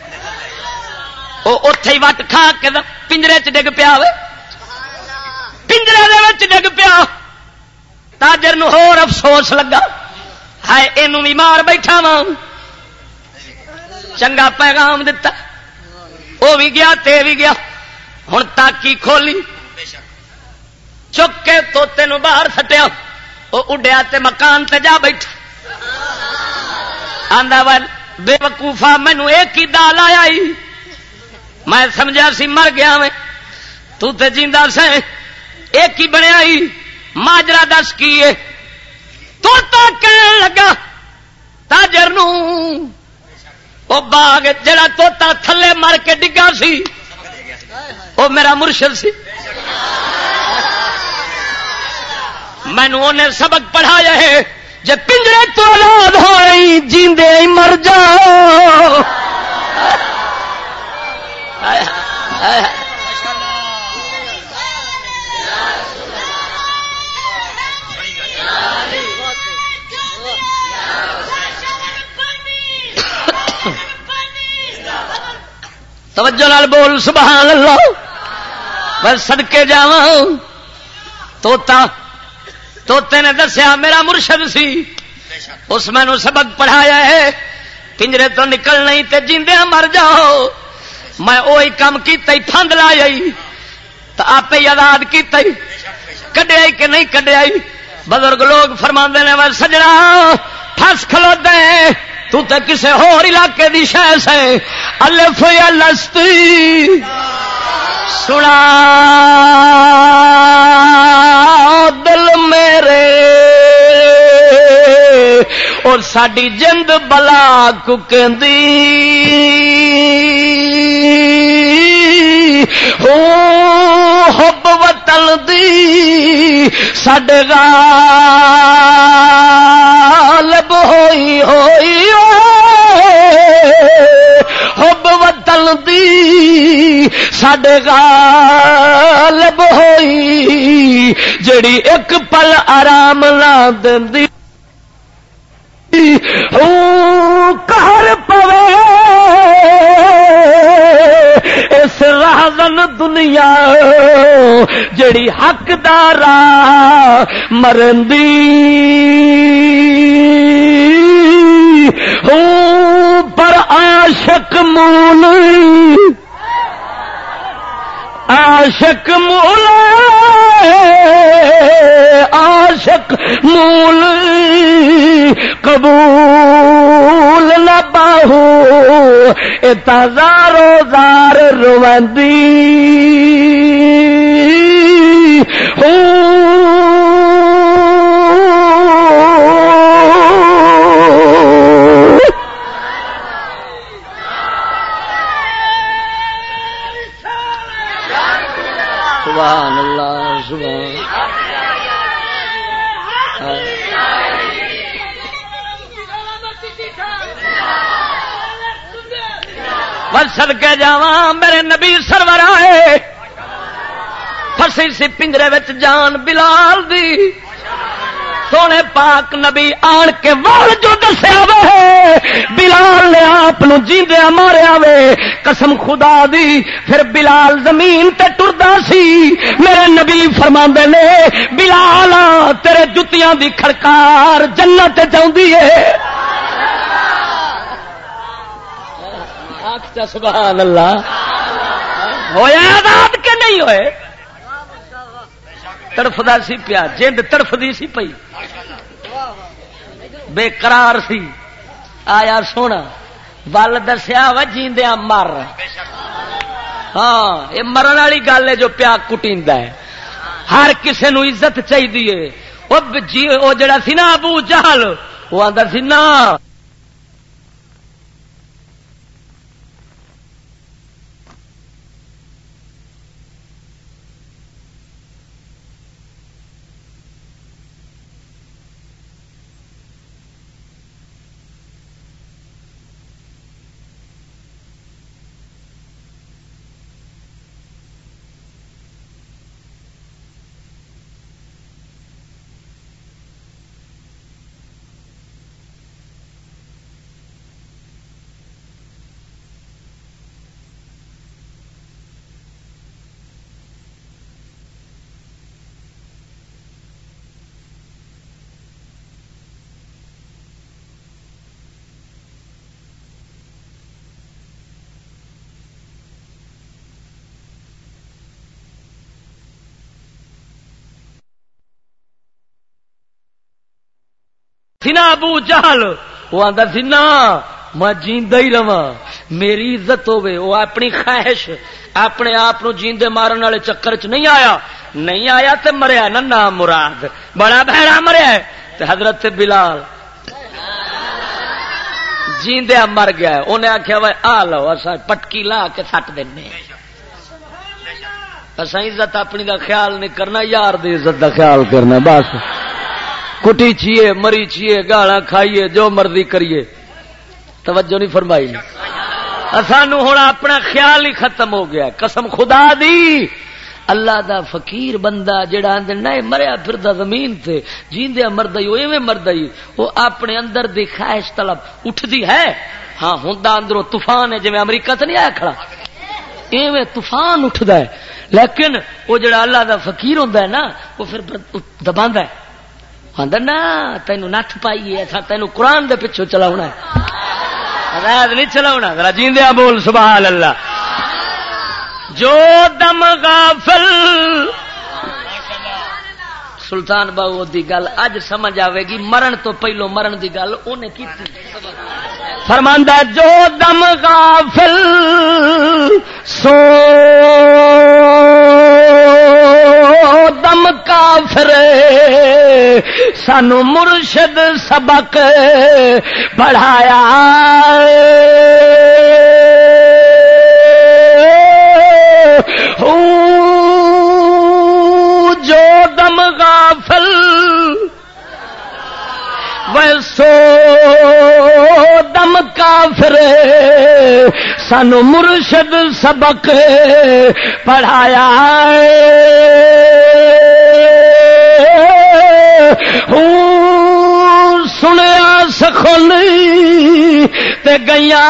وہ اتے ہی وٹ کھا کے پنجرے چ ڈگ پیا پنجرے دے وچ ڈگ پیا تاجر نو ہور افسوس لگا ہائے اینو بھی مار بیٹھا وا چنگا پیغام دتا وہ بھی گیا تے بھی گیا ہن تاکی کھولی چک کے طوطے نو باہر سٹیا وہ اڈیا تے مکان تے جا بیٹھا آندا وا بے وقوفا مینو ایک ہی دال آیا میں سمجھا سی مر گیا میں تو تے جیندا سے ایک ہی بنیا ہی ماجرا دس کی ہے طوطا کہنے لگا تاجر نو او باغ جڑا طوطا تھلے مر کے ڈگا سی او میرا مرشد سی مینو انہیں سبق پڑھایا ہے جے پنجرے تو آزاد ہوئی جیندے ہی مر جاؤ توجہ نال بول سبحان اللہ. بس صدقے جاواں توتے نے دسیا میرا مرشد سی، اس میں نو سبق پڑھایا ہے پنجرے تو نکل نہیں تے جیندیاں مر جاؤ. میں وہی کام کیتا ہی پھند لایا تو آپ ہی آزاد کیتا ہی کڈیا کہ نہیں کڈیا. بزرگ لوگ فرماندے نے وہ سجنا پھس کھلو دے تو تے کسے ہور علاقے دی شے سے الف یا لستی سنا دل میرے اور ساڈی جند بلا کو کہندی او حب وطن دی ساڈے غالب ہوئی حب وطن دی ساڈے غالب ہوئی جڑی ایک پل آرام نہ دیندی قہر پوے اس راہزن دنیا جڑی حق دارا مرندی پر عاشق مول عاشق مول عاشق مول قبول نہ باہو اتزارو زار روندی سبحان اللہ سبحان بس صدقے جاواں میرے نبی سرور آئے پھسی سی پنجرے وچ جان بلال دی سونے پاک نبی آن کے وال جو دسیا وے بلال نے آپ جیندیا ماریا وے قسم خدا دی. پھر بلال زمین تے ٹردا سی میرے نبی فرماندے نے بلال تیرے جتیاں دی کھڑکار جنت جاندی ہے. سبحان اللہ. ہویا آزاد کے نہیں ہوئے؟ تڑفدا سی پیا جند تڑفدی سی پئی بے قرار سی. آیا سونا ول دسیا وا جیندیاں مر. ہاں یہ مرن والی گل ہے جو پیا کٹیندا ہے. ہر کسے نو عزت چاہیے. وہ جڑا سی نا ابو جہل وہ آندا سی نا نا ابو جہل وہ آندا سی نا میں جیندا ہی رواں میری عزت ہوے. وہ اپنی خواہش اپنے آپ جیندے مارن والے چکر چ نہیں آیا تے مریا نا نام مراد بڑا بھڑا مریا ہے. تے حضرت بلال جیندیا مر گیا. انہیں آخیا وہ آ لو اصا پٹکی لا کے سٹ دینے. اصا عزت اپنی دا خیال نہیں کرنا یار دی عزت دا خیال کرنا. بس کٹی چیے مری چیے گالاں کھائیے جو مرضی کریے. توجہ نہیں فرمائی. سانو ہوں اپنا خیال ہی ختم ہو گیا. قسم خدا دی اللہ دا فقیر بندہ جڑا اندر نہ مریا پھردا زمین تے جیندیا مردا ہی اوویں مردا ہی وہ اپنے اندر دی خواہش طلب اٹھدی ہے. ہاں ہوندا اندروں طوفان ہے جویں امریکہ تے نہیں آیا کھڑا ایویں طوفان اٹھتا ہے، لیکن وہ جڑا اللہ دا فقیر ہوتا ہے نا وہ پھر دبا ہے، آدھا نا تینوں نٹھ پائیے ایسا تینوں قرآن دے پچھوں چلاونا ہے، ہدایت نہیں چلاونا. ذرا جیندیا بول سبحان اللہ. جو دم غافل سلطان باو دی گل اج سمجھ آئے گی، مرن تو پہلو مرن دی گل انہیں کی فرماندا ہے جو دم غافل سو دم کافر سانو مرشد سبق پڑھایا جو دم غافل ویسو دم کافر سانو مرشد سبق پڑھایا سنیا سخنی تے گیاں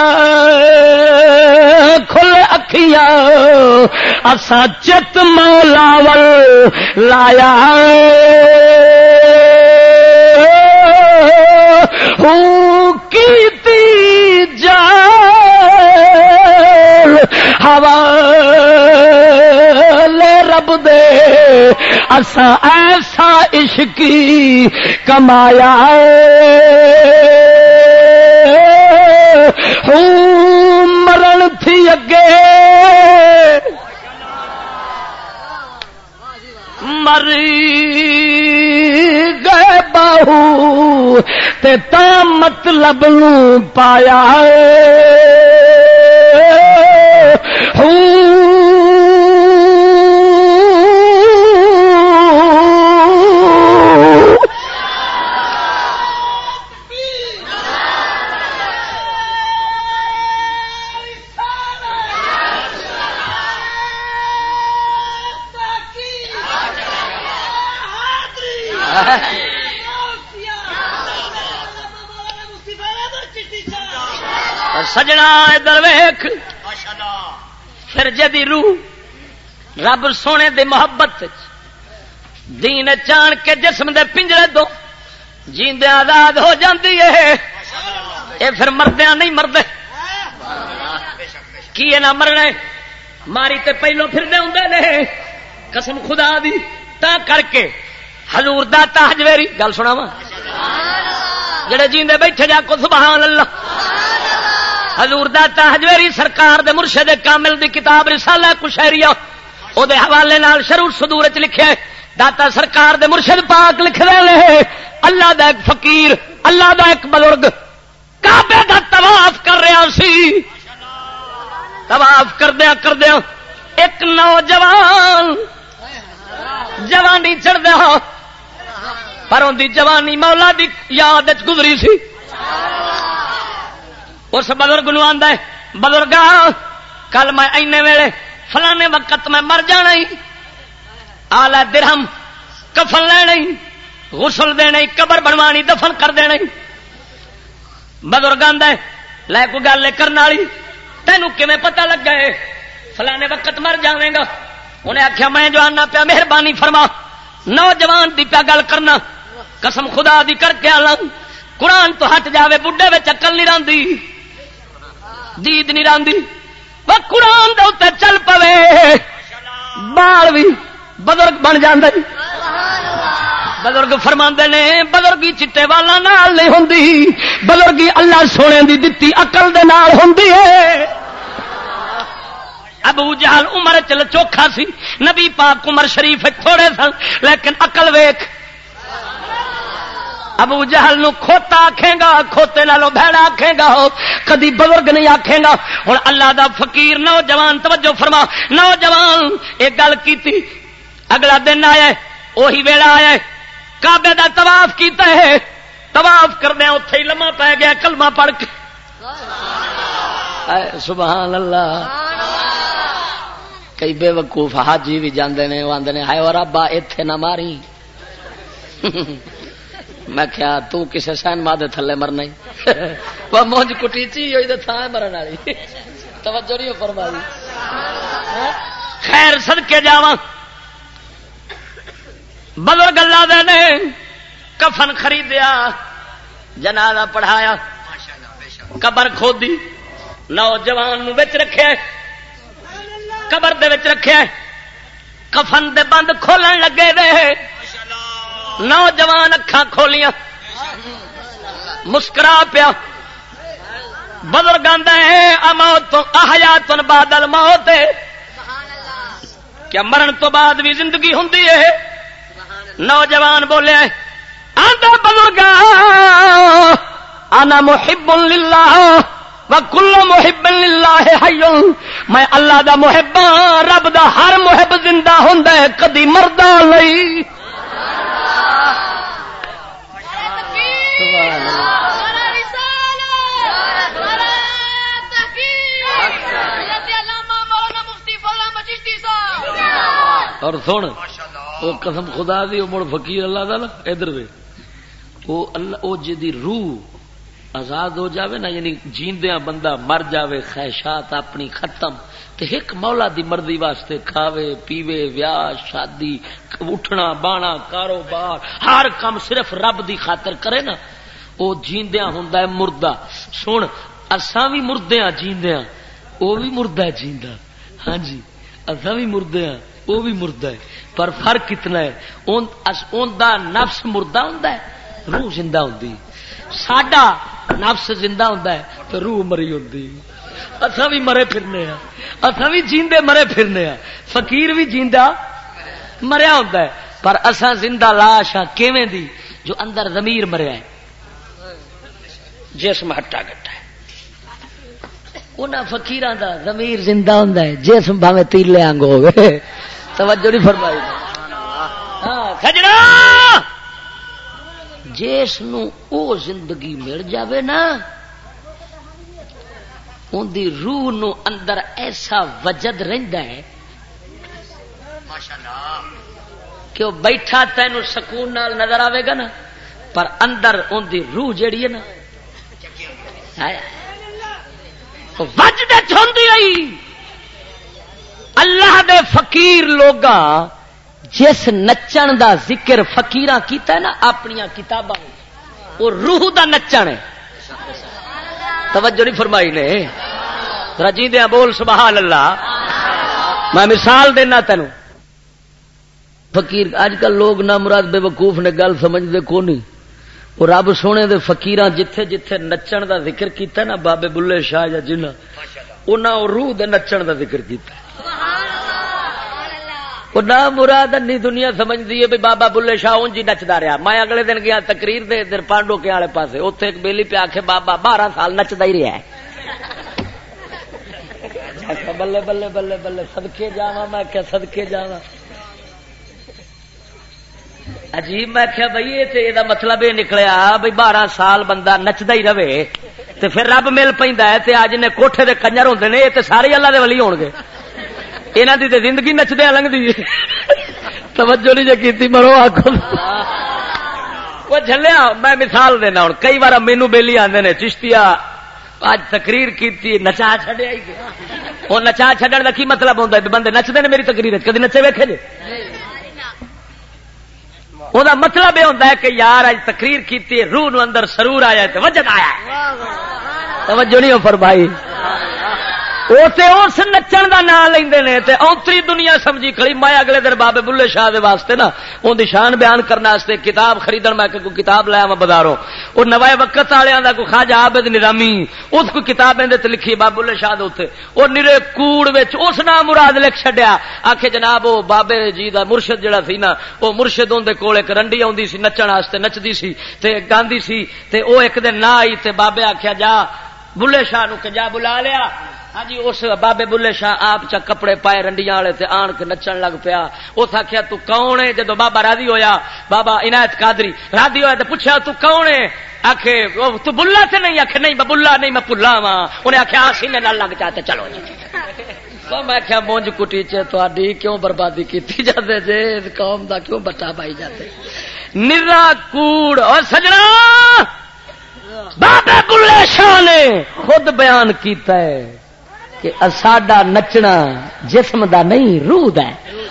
کھل اکھیاں اسا چت مولا ول لایا کیتی جان حوالے رب دے اسا ایسا عشقی کمایا مرن تھی اگے مری گئے باہو تے تا مطلب نو پایا سجنا ادھر ویکھ پھر جدی روح رب سونے دی محبت دین چان کے جسم دے پنجرے دو جیندے آزاد ہو جاندی ہے اے پھر مردیاں نہیں مردے کی نہ مرنے ماری تے پہلو پھر دے ہوندے نے قسم خدا دی تا کر کے حضور دا تاجویری گل سناواں جڑے جیندے بیٹھے جا کو سبحان اللہ حضور دا تاجویری سرکار دے مرشد کامل دی کتاب رسالہ کشیریہ او دے حوالے نال شروع صدور وچ لکھیا ہے داتا سرکار دے مرشد پاک لکھ رہے ہیں اللہ دا ایک فقیر اللہ دا ایک بزرگ کعبے دا طواف کر رہا سی طواف کردیا ایک نوجوان جوانی چڑھ دیا پر ان دی جوانی مولا دی یاد وچ گزری سی اس بزرگ نو آندا ہے بزرگا کل میں اینے ویلے فلانے وقت میں مر جانا ہی آلہ درہم کفن لینا ہی غسل دینا ہی قبر بنوانی دفن کر دینا ہی بزرگ آندا ہے لے کو گل کرنے والی تینوں کیویں پتہ لگ گئے فلانے وقت مر جاویں گا انہیں آخیا میں جو آنا پیا مہربانی فرما نوجوان دی پیا گل کرنا قسم خدا دی کر کے آلہ قرآن تو ہٹ جاوے بڈھے وچ عقل نہیں راندی دید نہیں راندی وہ قرآن دے اوتے چل پوے بال بھی بزرگ بن جاندے بزرگ فرماندے نے بزرگی چٹے والا نال نہیں ہوندی بزرگی اللہ سونے دی دتی عقل دے نال ہوندی ہے ابو جہل عمر چل چوکھا سی نبی پاک عمر شریف تھوڑے سن لیکن عقل ویکھ ابو جہل نو کھوتا آکھے گا کھوتے نالوں بھیڑا آکھے گا کدی بزرگ نہیں آکھے گا ہن اللہ دا فقیر نوجوان توجہ فرما نوجوان ایک گل کیتی اگلا دن آیا وہی ویلا آیا کعبے دا طواف کیتا ہے طواف کردیا اوتھے ہی لمحہ پی گیا کلمہ پڑھ کے سبحان اللہ کئی بے وقوف حاجی بھی جاندے نے آندے نے ہائے ربا ایتھے نہ ماری میں کیا تو کسے سین مادے تھلے مرنا ہی وہ مونج کٹیچی ہوئی تے تھا مرن والی توجہ نہیں فرمائی خیر صدقے جاواں بزرگ اللہ دے نے کفن خریدیا جنازہ پڑھایا قبر کھودی نوجوان نو وچ رکھیا قبر دے وچ رکھیا کفن دے بند کھولن لگے دے نوجوان اکھاں کھولیاں مسکرا پیا بزرگ آندا ہے اموت احیات بعد الموت کیا مرن تو بعد بھی زندگی ہوندی ہے نوجوان بولے آندا بزرگ انا محب للہ وکل محب للہ حی میں اللہ دا محب ہاں رب دا ہر محب زندہ ہوندا ہے کدی مردا نہیں اور سن وہ قسم خدا دی مڑ فقیر اللہ دا نا ادھر وے وہ اللہ او جدی روح آزاد ہو جاوے نا یعنی جیندیاں بندہ مر جاوے خواہشات اپنی ختم تے ایک مولا دی مرضی واسطے کھاوے پیوے ویاہ شادی اٹھنا بانا کاروبار ہر کام صرف رب دی خاطر کرے نا او جیندیاں ہوندا ہے مردہ سن اساں وی مردیاں جیندیاں او بھی مردہ جیندا ہاں جی اساں وی مردیاں وہ بھی مردہ ہے پر فرق کتنا ہے اون دا نفس مردہ ہوندا ہے روح زندہ ہوندی ساڈا نفس زندہ ہوندا ہے تو روح مری ہوندی اساں بھی مرے پھرنے ہاں اساں بھی جیندے مرے پھرنے ہاں فقیر بھی جیندا مریا ہوندا ہے پر اساں زندہ لاش ہاں کیویں دی جو اندر ضمیر مریا ہے جسم ہٹا گٹا ہے انہاں فقیراں دا ضمیر زندہ ہوندا ہے جسم بھاویں تیلے انگ ہوے توجہ نہیں فرمائی ہاں سجنا جس نو او زندگی مل جاوے نا ان دی روح نو اندر ایسا وجد رہندا ہے کہ وہ بیٹھا تینوں سکون نال نظر آوے گا نا پر اندر ان دی روح جیڑی ہے نا وجد ہوندی آئی اللہ دے فقیر لوگاں جس نچن دا ذکر فقیراں کیتا ہے نا اپنی کتاباں وہ روح دا نچن ہے توجہ نہیں فرمائی نے رجیندیاں بول سبحان اللہ میں مثال دینا تینوں فقیر اج کل لوگ نہ مراد بے وقوف نے گل سمجھدے کو نہیں وہ رب سونے دے فقیراں جتھے جتھے نچن دا ذکر کیتا ہے نا بابے بلے شاہ یا جنہ انہاں روح دے نچن دا ذکر کیتا ہے وہ نہ مراد انی دنیا سمجھتی ہے بھی بابا بلے شاہ اونجی نچدا رہا میں اگلے دن گیا تقریر دے ادھر پانڈو کے والے پاسے اوتھے ایک بیلی پہ آکھے بابا 12 سال نچدا ہی رہا ہے بلے بلے بلے بلے صدقے جاواں میں کہ صدقے جاواں عجیب میں کہیا بھائی یہ دا مطلب یہ نکلیا بھائی 12 سال بندہ نچدا ہی رہے تے پھر رب مل پیندا ہے تے اج نے کوٹھے دے کنجر ہوندے نے یہ تے سارے اللہ دے ولی ہون گے انہاں دی تے زندگی نچدے لنگدی توجہ نہیں جے کیتی مرو آکھو وہ جھلیا میں مثال دینا ہن کئی بار مینوں بیلی آندے نے چشتیا اج تقریر کیتی نچا چھڈیا ہی او نچا چھڈن دا کی مطلب ہوندا ہے بندے نچدے نے میری تقریر وچ کدی نچے ویکھے جے او دا مطلب یہ ہوندا ہے کہ یار اج تقریر کیتی روح نو اندر سرور آیا تے وجد آیا توجہ نہیں فرمائی وہ تے اس نچن دا نام لیندے نے تے اونتری دنیا سمجھی کھڑی میں اگلے دن بابے بلے شاہ دے واسطے نا اون دی شان بیان کرنے واسطے کتاب خریدن میں کوئی کتاب لایا میں بازاروں او نوائے وقت والےاں دا کوئی خواجہ عابد نظامی اس کو کتاب اندے تے لکھی بابے بلے شاہ دے اوتے او نرے کوڑ وچ اس نام مراد لکھ چھڈیا آکھے جناب او بابے جی دا مرشد جڑا سی نا او مرشد اون دے کول ایک رنڈی اوندی سی نچن واسطے نچدی سی تے گاندی سی تے او ایک دن نہ آئی تے بابے آکھیا جا بلے شاہ نو کہ جا بلا لیا ہاں جی اس بابے بلے شاہ آپ چا کپڑے پائے رنڈیاں والے تے آن کے نچن لگ پیا اس آخیا تو کون ہے جدو بابا راضی ہویا بابا عنایت قادری راضی ہویا تو پوچھا تو کون ہے آخے تو بلا سے نہیں آخ نہیں بلا نہیں میں بلا وا انہیں آخیا سینے نال لگ چاہتے چلو جی میں کیا مونج کٹی چی کیوں بربادی کی جاتے جے قوم دا کیوں بٹا پائی جاتے نرا کوڑ اور سجنا بابے بلے شاہ نے خود بیان کیتا ہے کہ ساڈا نچنا جسم دا نہیں روح دا ہے.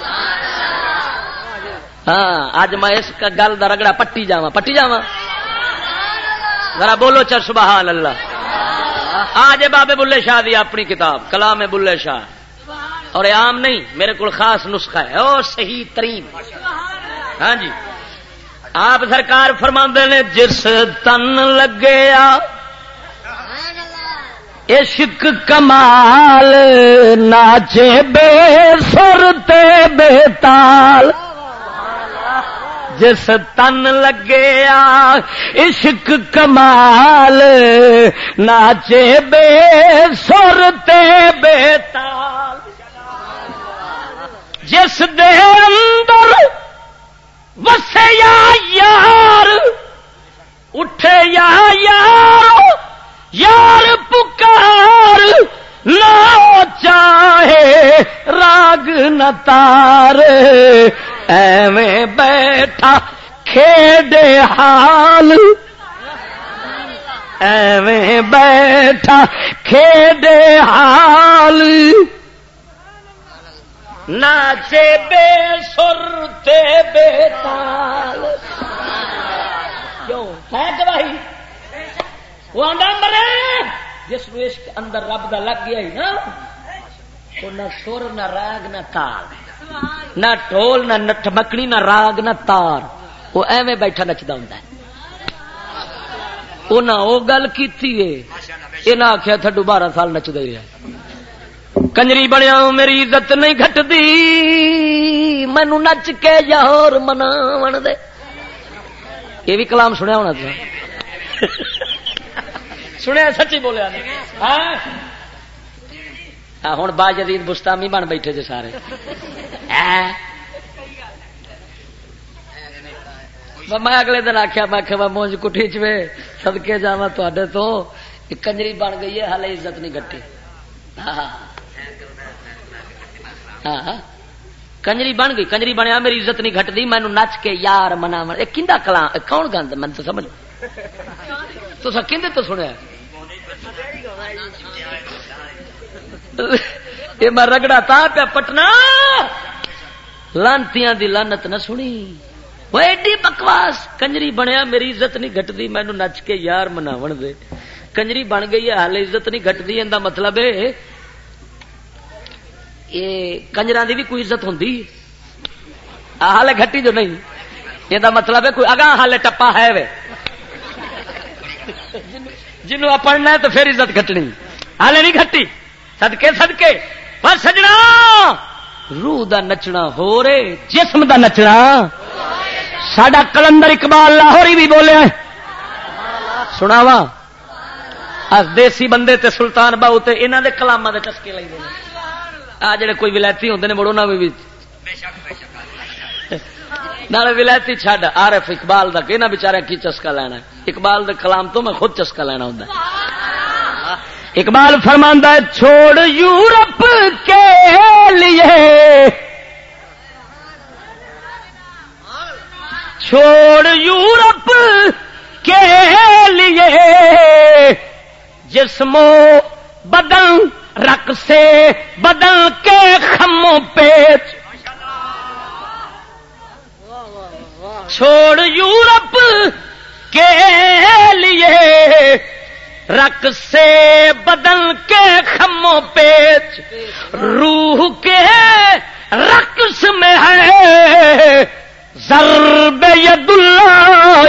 ہاں اج میں اس گل دا رگڑا پٹی جاواں ذرا بولو چل سبحان اللہ. آج بابے بلے شاہ دی اپنی کتاب کلام بلے شاہ، اور عام نہیں، میرے کو خاص نسخہ ہے اور صحیح ترین. ہاں جی آپ سرکار فرماندے نے جس تن لگیا عشق کمال ناچے بے سر تے بے تال. جس تن لگیا عشق کمال ناچے بے سر تے بے تال. جس دے اندر وسے یا یار اٹھے یا یار یار پکار نہ چاہے راگ نہ تار ایویں بیٹھا کھیڈے حال ایویں بیٹھا کھیڈے حال ناچے بے سر تے بے تال. کیوں ہے گواہی وہ آندا مرے جس نو عشق اندر رب دا لگ گیا ہی نا وہ نہ سر نہ راگ نہ تال نہ ڈھول نہ ٹمکڑی نہ راگ نہ تار وہ ایویں بیٹھا نچدا ہوندا ہے. انہاں او گل کیتی ہے انہاں آکھیا تھڈو 12 سال نچدا ہی رہیا کنجری بنیا میری عزت نہیں گھٹدی مینوں نچ کے یار مناون دے. یہ بھی کلام سنیا ہونا تھا سنیا سچی بولیا ہوں با جدید بستامی بن بیٹھے جی سارے. میں اگلے دن آخیا میں مونج کٹھی چوے سدکے جا تے تو کنجری بن گئی ہے ہالے عزت نہیں گٹی. ہاں کنجری بن گئی کنجری بنیا میری عزت نہیں گھٹتی مینو نچ کے یار مناو. کندا کلام کون گاند من تو سمجھ تو کھندے تو سنیا یہ میں رگڑا تا پیا پٹنا لانتیاں دی لانت نہ سنی وہ ایڈی بکواس. کنجری بنیا میری عزت نہیں گھٹتی مینو نچ کے یار مناو دے. کنجری بن گئی ہے ہال عزت نہیں گھٹتی ان کا مطلب ہے یہ کنجراں دی بھی کوئی عزت ہوندی ہالے گھٹی جو نہیں یہ مطلب ہے کوئی اگاں ہالے ٹپا ہے وے جنوں پڑھنا ہے تو پھر عزت گھٹنی ہالے نہیں گھٹی. صدقے صدقے پر سجنا روح دا نچنا ہو رے جسم دا نچنا. ساڈا کلندر اقبال لاہوری بھی بولیا سناوا دیسی بندے تے سلطان باؤ تے انہاں دے کلاماں دے چسکے لیندے نے. آ جڑے کوئی ولایتی ہوندے نے مڑ انہاں بھی نال ولایتی چھڈ عارف اقبال دا کہنا بیچارے کی چسکا لینا. اقبال دے کلام تو میں خود چسکا لینا ہوندا. اقبال فرماندا ہے چھوڑ یورپ کے لیے چھوڑ یورپ کے لیے جسم و بدن رق سے بدن کے خموں پیچ. چھوڑ یورپ کے لیے رق سے بدن کے خموں پیچ روح کے رقص میں ہے ضرب ید اللہ.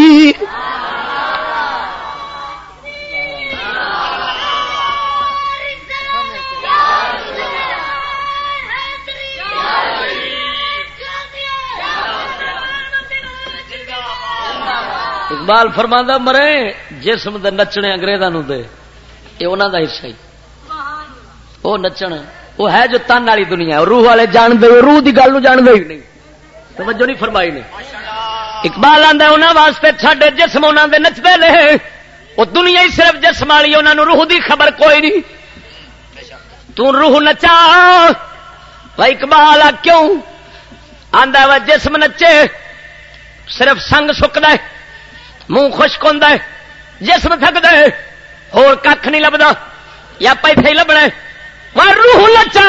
اقبال فرماندا مرے جسم دے نچنے انگریزاں نو دے یہ انہاں دا حصہ ہی وہ نچن وہ ہے جو تن والی دنیا روح والے جان دے روح دی گل نو جان دے ہی نہیں. توجہ نہیں فرمائی نے. اقبال آندا انہاں واسطے چھڈ جسم انہاں دے نچدے نے وہ دنیا ہی صرف جسم والی انہاں نو روح دی خبر کوئی نہیں. تو روح نچا بھائی اقبال کیوں آندا وا جسم نچے صرف سنگ سکدا ہے منہ خشک ہوندا ہے جسم تھکدا ہے ہور کھ نہیں لبدا یا پیسے ہی لبنا ہے روح نچا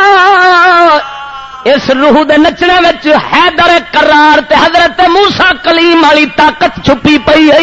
اس روح دے نچنے وچ حیدر کرار تے حضرت موسیٰ کلیم والی طاقت چھپی پئی ہے.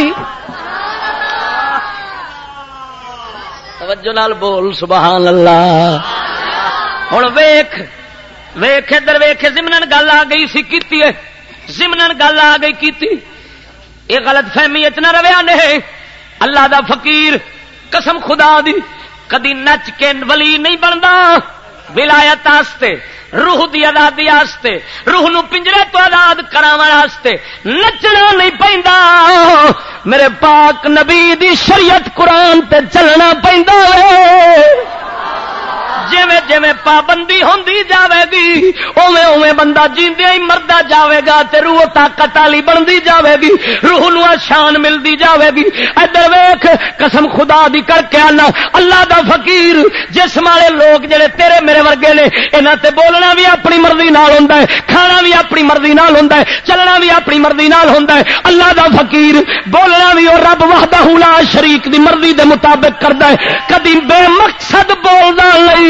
توجہ نال بول سبحان اللہ. ہن ویکھ ادھر ویکھ ضمنن گل آ گئی سی کیتی ہے ضمنن گل آ گئی کیتی. یہ غلط فہمی اتنا رویا نے اللہ دا فقیر قسم خدا دی کدی نچ کے ولی نہیں بندا. ولایت واسطے روح دی آزادی واسطے روح نو پنجرے تو آزاد کراون واسطے نچنا نہیں پیندا. میرے پاک نبی دی شریعت قرآن تے چلنا پیندا ہے. جویں جویں پابندی ہوندی جاوے گی اوویں اوویں بندہ جیندے ہی مردا جاوے گا تے روح طاقت والی بندی جاوے گی روح نو شان ملدی جاوے گی. ادھر ویکھ قسم خدا دی کر کے آنا اللہ دا فقیر جسم والے لوگ جڑے تیرے میرے ورگے نے انہاں تے بولنا بھی اپنی مرضی نال ہوندا ہے کھانا بھی اپنی مرضی نال ہوندا ہے چلنا بھی اپنی مرضی نال ہوندا ہے. اللہ دا فقیر بولنا بھی او رب وحدہ لا شریک دی مرضی دے مطابق کردا ہے. کدی بے مقصد بولدا نہیں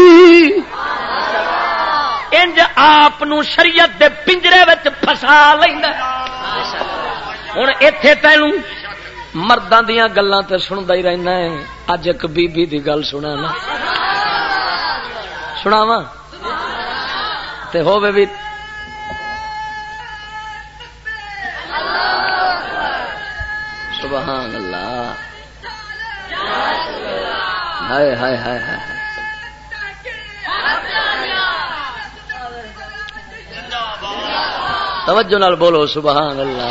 انج آپ شریعت دے پنجرے وچ پھسا لیندا. ہن ایتھے تینوں مرداں دیاں گلاں تے سندا ہی رہنا ہے. اج ایک بی بی دی گل سنانا سناواں تے ہووے بھی سبحان اللہ. ہائے ہائے ہائے ہائے توجہ نال بولو سبحان اللہ.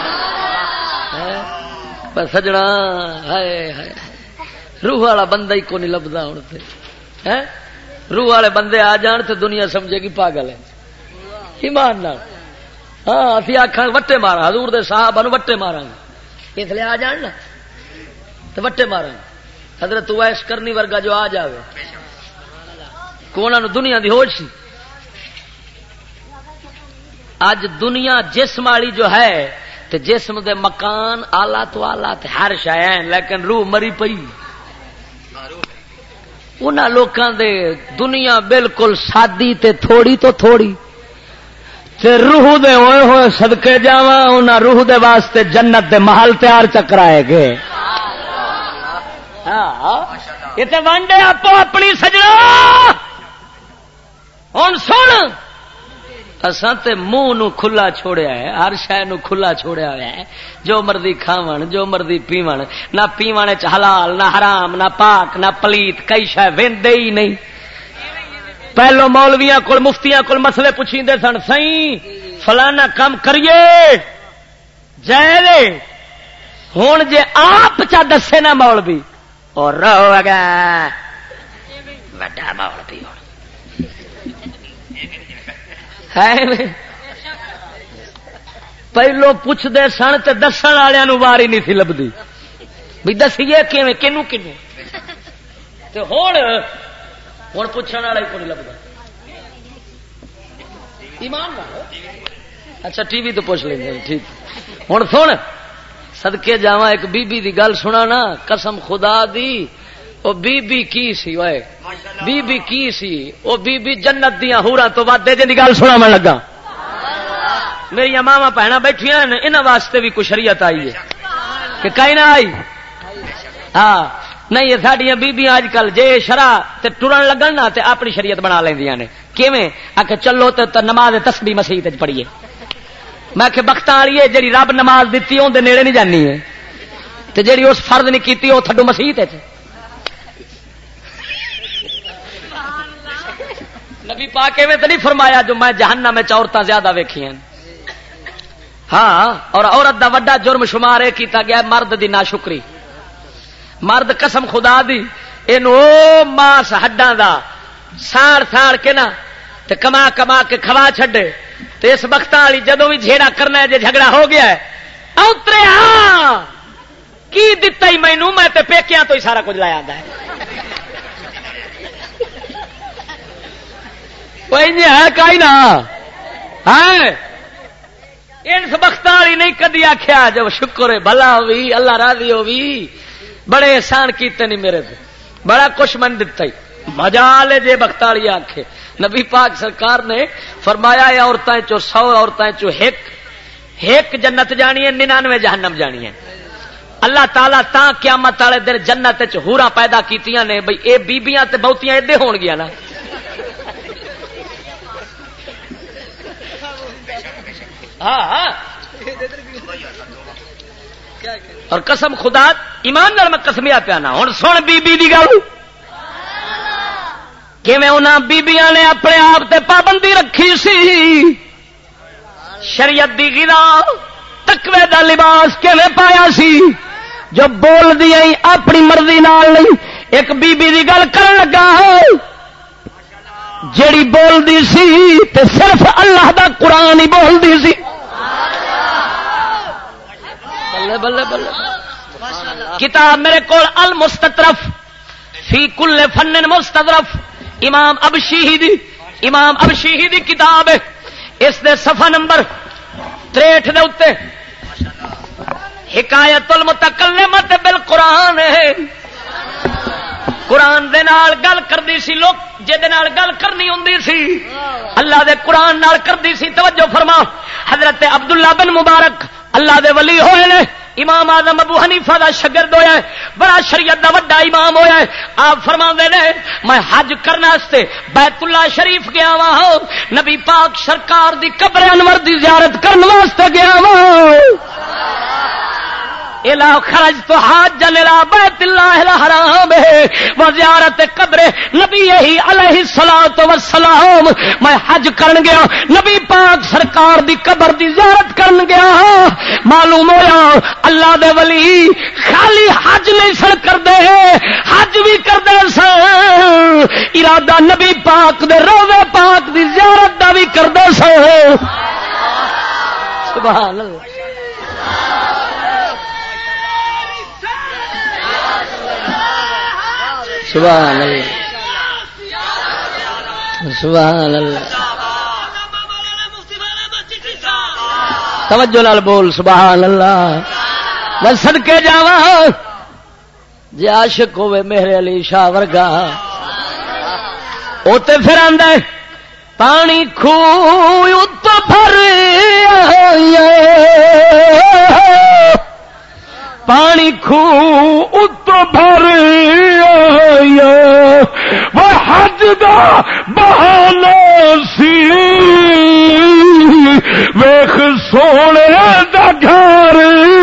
پر سجنا ہائے ہائے روح والا بندہ ہی کو نہیں لبدا ہن تے روح والے بندے آ جان تے دنیا سمجھے گی پاگل ہے ایمان نال. ہاں اسی آکھاں وٹے مارا حضور دے صحابہ نو وٹے ماراں گے اس لیے آ جان نا تے وٹے ماراں گے. حضرت اویس کرنی ورگا جو آ جاوے کونا نو دنیا دی ہوش سی. اج دنیا جسم والی جو ہے تے جسم دے مکان آلہ تو آلہ تے ہر شے ہیں لیکن روح مری پئی. انہاں لوکاں دے دنیا بالکل سادی تے تھوڑی تو تھوڑی تے روح دے ہوئے ہوئے صدقے جاواں انہاں روح دے واسطے جنت دے محل تیار چکرائے گئے. ہاں یہ تے وانڈے آپ اپنی سجنا. ہن سن اساں تے منہ نو کھلا چھوڑیا ہے ہر شے نو کھلا چھوڑیا ہوا ہے. جو مرضی کھاون جو مرضی پیون نہ پیون وچ حلال نہ حرام نہ پاک نہ پلیت کئی شے ویندے ہی نہیں. پہلو مولویاں کول مفتیاں کول مسئلے پوچھیندے سن سائیں فلانا کام کریے جائز ہن جے آپ چا دسے نا مولوی اور رو گا وڈا مولوی ہن پہلو پوچھتے سن تے دسن والوں نو واری نہیں سی لبدی بھی دسیے کیویں کنوں کنوں تے ہن پوچھن والا ہی کوئی لبدا. ایمان نال اچھا ٹی وی تو پوچھ لیں گے ٹھیک. ہن سن صدقے جاواں ایک بی بی دی گل سنا نا قسم خدا دی او بی بی کی سی اوئے بی بی کی سی او بی بی جنت دیاں حوراں تو ود جے دی گل سناون لگا. میری ماواں بہناں بیٹھیاں نے انہاں واسطے بھی کوئی شریعت آئی ہے کہ کہیں نہ آئی. ہاں نہیں یہ ساڈیاں بیبیاں اج کل جے شرع تے ٹرن لگن نا تے اپنی شریعت بنا لیندیاں نے. کیویں آ کہ چلو تے نماز تسبیح مسجد وچ پڑھیے. میں کہ بختاں والی ہے جڑی رب نماز دتی اون دے نیڑے نہیں جانی ہے تے جڑی اس فرض نہیں کیتی او تھڈو مسجد وچ. نبی پاک ایویں تے نہیں فرمایا جو میں جہنم میں عورتاں زیادہ ویکھیاں. ہاں اور عورت دا وڈا جرم شمار ہے کیتا گیا مرد دی ناشکری. مرد قسم خدا دی اینو ماس ہڈاں دا ساڑ ساڑ کے نا تے کما کما کے کھوا چھڈے تے اس بختاں والی جدوں بھی جھیڑا کرنا ہے جے جھگڑا ہو گیا ہے اوترے ہاں کی دتا ہی مینوں میں تے پیکیاں تو ہی سارا کچھ لایا آندا ہے. کوئی نہیں ہے کائی نہ ہے ان بختاں والی نہیں کدی آکھیا جب شکر ہے بھلا ہوئی اللہ راضی ہوئی بڑے احسان کیتے نہیں میرے تے بڑا کچھ من دتا ہی مجال جے بختالی آکھے نبی پاک سرکار نے فرمایا ہے عورتیں چو 100 عورتیں چو ایک جنت جانی ہے 99 جہنم جانی ہے. اللہ تعالیٰ تا قیامت والے دن جنت چ حوراں پیدا کیتیاں نے بھئی اے بیبیاں تے بہتیاں ایدے ہون گیا نا. ہاں اور قسم خدا ایمان نال میں قسمیا پیانا. ہن سن بی بی دی گل کیویں انہاں بیبیاں نے اپنے آپ تے پابندی رکھی سی. شریعت دی غذا تقوی دا لباس کیویں پایا سی جو بول دی اپنی مرضی نال نہیں. ایک بی بی دی گل کرن لگا جیڑی بول دی سی تے صرف اللہ دا قرآن ہی بول دی سی. بلے بلے بلے کتاب میرے کول المستطرف فی کل فن مستظرف امام ابشیہی دی کتاب ہے. اس دے صفحہ نمبر 63 دے اوتے حکایت المتکلمۃ بالقرآن ہے. قرآن دے نال گل کردی سی لوگ جے نال گل کرنی ہوندی سی اللہ دے قرآن نال کردی سی. توجہ فرما حضرت عبداللہ بن مبارک اللہ دے ولی ہوئے نے. امام اعظم ابو حنیفہ دا شاگرد ہویا ہے. بڑا شریعت دا وڈا امام ہویا ہے. آپ فرماندے نے میں حج کرنے واسطے بیت اللہ شریف گیا ہوں. نبی پاک سرکار دی قبر انور دی زیارت کرنے واسطے گیا ہوں. الا خرجت حاجا الى بیت اللہ الحرام وزیارت قبر نبی علیہ الصلوۃ والسلام. میں حج کرن گیا نبی پاک سرکار دی قبر دی زیارت کرن گیا. معلوم ہویا اللہ دے ولی خالی حج نہیں سن کردے حج بھی کردے سن ارادہ نبی پاک دے روضے پاک دی زیارت دا بھی کردے سن. سبحان اللہ. سبحان اللہ سبحان اللہ. توجہ نال بول سبحان اللہ. میں صدقے جاواں جے عاشق ہوے میرے علی شاہ ورگا او تے پھر آندا ہے پانی کھوہ تو بھر پانی کھوہ تو بھر وہ حج دا بہانا سی ویخ سونے دا گھر.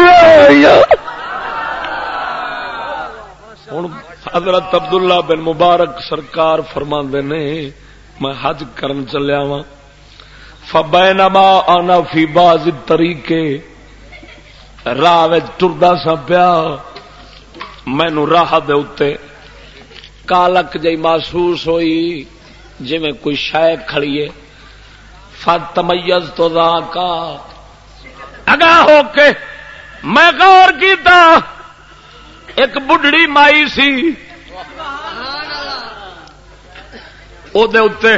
ہوں حضرت عبداللہ بن مبارک سرکار فرماندے نے میں حج کرن چلیا وا فبینما انا فی بعض الطریقے راہ ٹردا سا پیا مینو راہ دے اتے کالک جی محسوس ہوئی جی میں کوئی شے کھڑیے. فتمیز تو ذاکا اگاہ ہو کے میں غور کیتا ایک بڈڑی مائی سی او دے اتے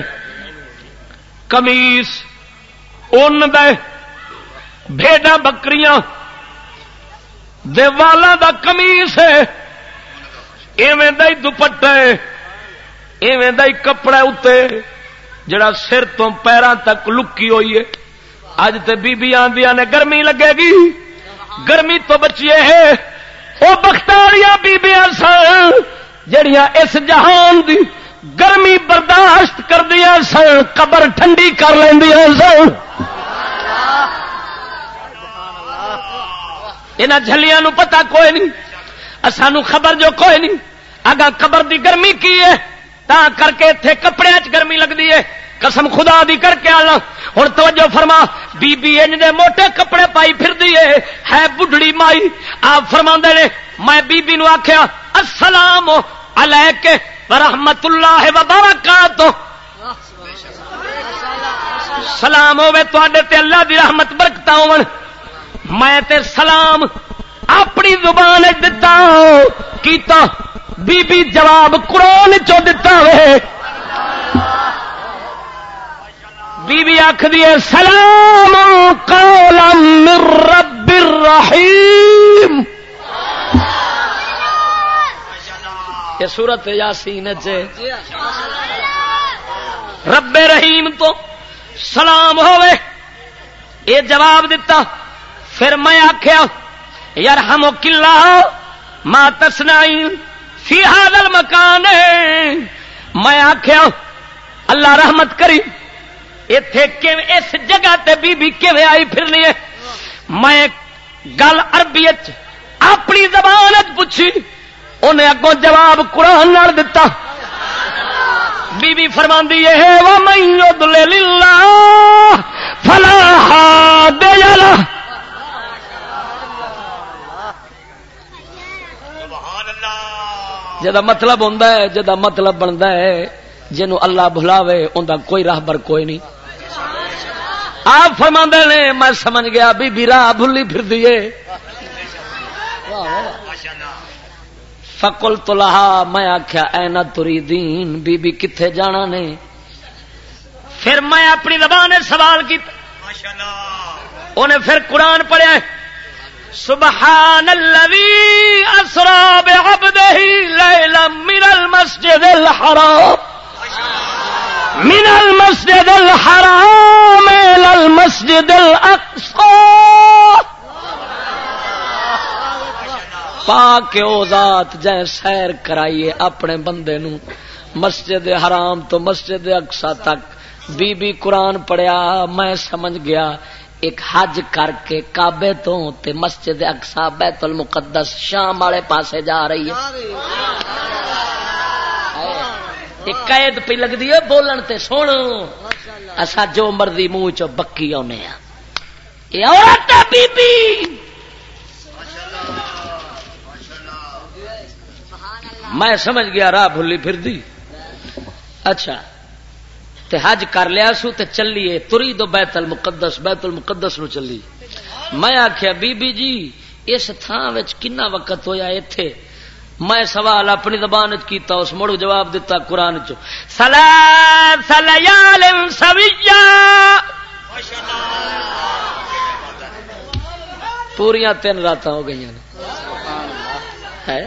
قمیص اون دے بھیڈاں بکریاں دے والا دا قمیص ہے ایویں دا ہی دوپٹا ہے ایویں دا ہی کپڑا اتے جڑا سر تو پیراں تک لکی ہوئی ہے. اج تے بیبیاں آندیاں نے گرمی لگے گی گرمی تو بچیے ہے او بختاریاں بیبیاں سن جڑیاں اس جہان دی گرمی برداشت کردیاں سن قبر ٹھنڈی کر لیندیاں سن. انہاں جھلیاں نو پتہ کوئی نہیں اسانو خبر جو کوئی نہیں اگا قبر دی گرمی کی ہے تا کر کے اتنے کپڑے چ گرمی لگتی ہے. قسم خدا دی کر کے آنا. ہوں توجہ فرما بی بی انج دے موٹے کپڑے پائی پھر دی ہے بڈڑی مائی. آپ فرما نے میں بی بی نو آخیا السلام علیک ورحمت اللہ وبرکاتہ سلام ہوے تواڈے تے اللہ دی رحمت برکتاں ہون. میں تے سلام اپنی زبان دتا کیتا بی بی جواب قرآن چو دتا وے. بی بی آکھدی ہے سلام قولا من رب الرحیم. یہ سورت یاسین رب رحیم تو سلام ہوئے، یہ جواب دیتا۔ پھر میں آخیا یرحمک اللہ ما تصنعین فی ھذا المکان، میں آخیا اللہ رحمت کری ایتھے اس جگہ تے بی بی کیویں آئی پھرنی ہے۔ میں گل عربی اپنی زبان پوچھی، انہیں اگوں جواب قرآن نال دتا۔ بی بی فرماندی ہے وَمَن يُضْلِلِ اللَّهُ فَلَا هَادِيَ لَهُ، جدا مطلب ہوندا ہے، جدا مطلب بنتا ہے، جنوں اللہ بھلاوے اوندا کوئی راہبر کوئی نہیں۔ آپ فرماندے نے میں سمجھ گیا بی بی راہ بھلی پھر دیے۔ فقلت لها، میں آخیا این تریدین، بی بی کتھے جانا نے؟ پھر میں اپنی زبان سوال کیا، انہیں پھر قرآن پڑھیا سبحان الذی اسری بعبدہ لیلا من المسجد الحرام الى المسجد الاقصی، پاک او ذات جائے سیر کرائیے اپنے بندے نو مسجد حرام تو مسجد اقصی تک۔ بی بی قرآن پڑھیا، میں سمجھ گیا ایک حج کر کے کعبے تو تے مسجد اقصی بیت المقدس شام والے پاسے جا رہی ہے۔ ایک قید پہ لگ دی ہے بولن تے، سن اسا جو مرضی منہ چ بکی آنے ہاں، یہ عورت ہے بی بی۔ میں سمجھ گیا راہ بھلی پھر دی۔ اچھا تے حج کر لیا سو تے چلیے تری دو بیت المقدس نو چلی۔ میں آخیا بی بی جی اس تھان وچ کنا وقت ہویا ایتھے؟ میں سوال اپنی زبان کیتا، اس مڑ جواب دیتا قرآن چ ثلاث لیال سویا، پوریاں 3 راتاں ہو گئی ہیں۔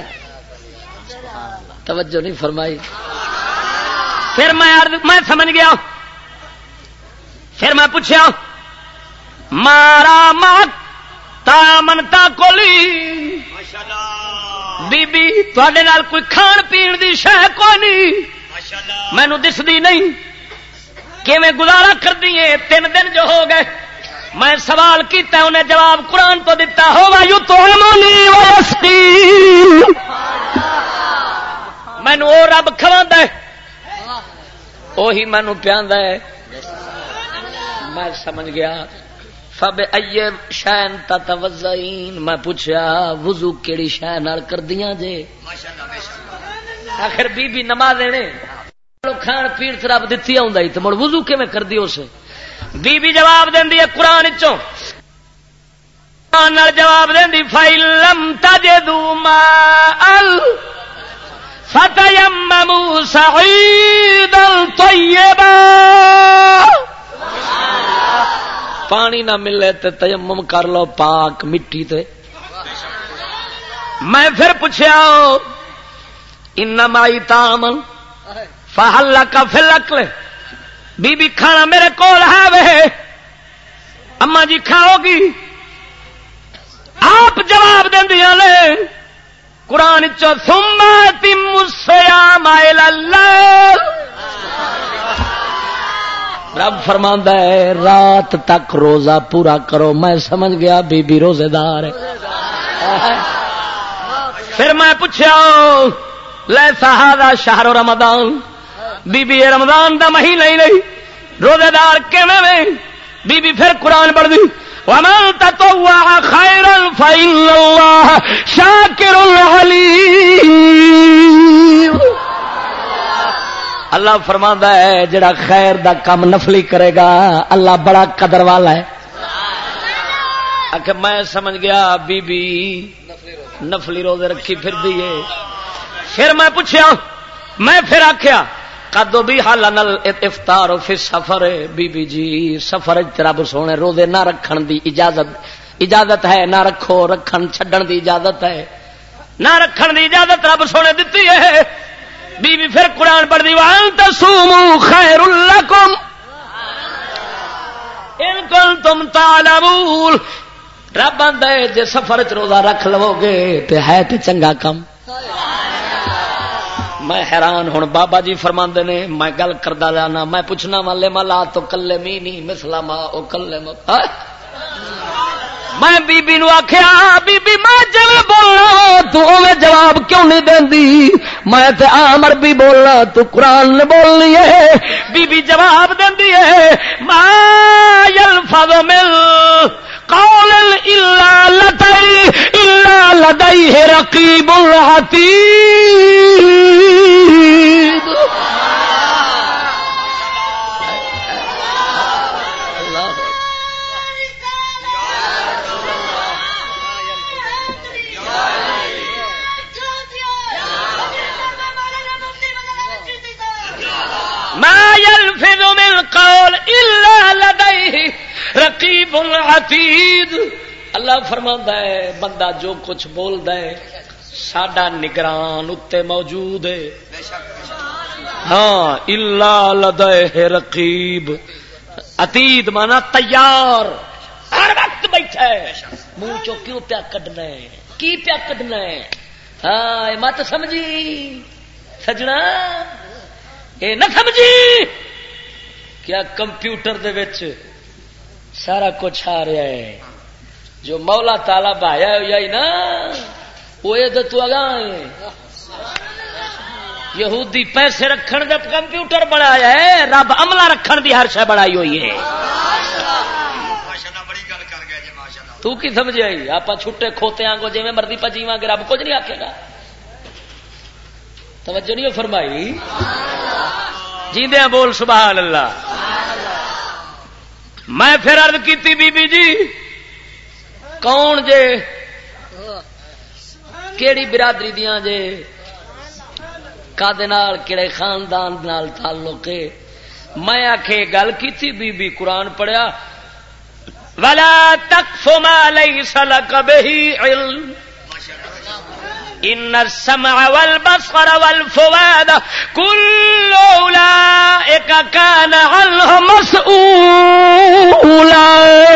توجہ نہیں فرمائی۔ پھر میں سمجھ گیا، پھر میں پوچھا مارا ماک تا منتا کولی، بی بی تواڈے نال کوئی کھان پین دی شے کوئی نہیں، مینوں دسدی نہیں، کیویں گزارا کردی ہے؟ 3 دن جو ہو گئے۔ میں سوال کیتا، انہیں جواب قرآن تو دتا ہوا یطعمنی ویسقین، مینوں او رب کھواندا ہے، وہی مینوں پیاندا ہے۔ میں سمجھ گیا فبأی شیء تتوضئین، میں پوچھا وضو کیڑی شے نال کردیاں جے؟ آخر بی بی نماز نے کھان پین تے رب دتی ہوندا تے مڑ وضو کیویں کردی اس؟ بی بی جواب دیندی ہے قرآن چوں، قرآن نال جواب دیندی فَإِن لَّمْ تَجِدُوا مَاءً فَتَيَمَّمُوا صَعِيدًا طَيِّبًا، پانی نہ ملے تے تیمم کر لو پاک مٹی تے۔ میں پھر پوچھا انما طعام فهل لك في الاكل، بی بی کھانا میرے کول ہے وے، اما جی کھاؤ گی؟ آپ جواب دیندیاں نے قرآن چ ثم اتم الصيام الى الليل، رب فرماندا ہے رات تک روزہ پورا کرو۔ میں سمجھ گیا بی بی روزے دار ہے۔ پھر میں پوچھا لیسا ھذا شہر رمضان، بی بی رمضان دا مہینہ ہی نہیں، روزے دار کیویں وے؟ بی بی پھر قرآن پڑھ دی وَمَن تَطَوَّعَ خَيْرًا فَإِنَّ اللَّهَ شَاكِرٌ عَلِيمٌ، اللہ فرماندا ہے جڑا خیر دا کام نفلی کرے گا اللہ بڑا قدر والا ہے۔ کہ میں سمجھ گیا بی بی نفلی روزے رکھی پھر دیے۔ پھر میں پوچھا، میں پھر آخیا قدو بھی حالن الافطار فی السفر، بی بی جی سفر رب سونے روزے نہ رکھن دی اجازت ہے، نہ رکھو، رکھن چھڈن دی اجازت ہے، نہ رکھن دی اجازت رب سونے دتی ہے۔ بی بی پھر قرآن پڑھ دی وان تصوموا خیر لکم ان کنتم تعلمون رب آندا ہے جے سفر چ روزہ رکھ لو گے تے ہے تے چنگا کم. میں حیران ہوں بابا جی فرماندے نے میں گل کردا لانا میں پوچھنا والے ملا تو کلے می نہیں مثلا ما او کلے میں بی بی نو آخیا بی بی میں جویں بولنا تو اوویں جواب کیوں نہیں دیندی میں تے عام عربی بولنا تو قرآن نے بولنی ہے. بی بی جواب دیندی ہے ما یلفظ من قول الا لدیہ رقیب عتید. ما يلفظ من قول الا لديه رقیب عتید. اللہ فرماتا ہے بندہ جو کچھ بولدا ہے ساڈا نگران اتے موجود ہے. ہاں الا لديه رقیب عتید مانا تیار ہر وقت بیٹھا ہے. منہ چو کیوں پیا کڈنا ہے کی پیا کڈنا ہے. ہاں مت سمجھی سجنا اے نہ سمجھی کیا کمپیوٹر دے وچ سارا کچھ آ رہا ہے جو مولا تالا بھایا ہوئی نا وہ تو اگاں یہودی پیسے رکھن دے کمپیوٹر بنایا ہے رب عملہ رکھن دی ہر شے بنائی ہوئی ہے. تو کی سمجھ آئی آپ چھٹے کھوتے آنگو جی میں مرضی پا جیواں گے رب کچھ نہیں آکھے گا. توجہ نہیں فرمائی جیندیاں بول سبحان اللہ. میں پھر عرض کیتی بی بی جی کون جے کیڑی برادری دیاں جے کادے نال کیڑے خاندان نال تعلق ہے. میں آکھے گل کیتی بی بی قرآن پڑھیا ولا تقف ما ليس لك به علم ان السمع والبصر والفؤاد كل اولئك كان عنه مسؤولا.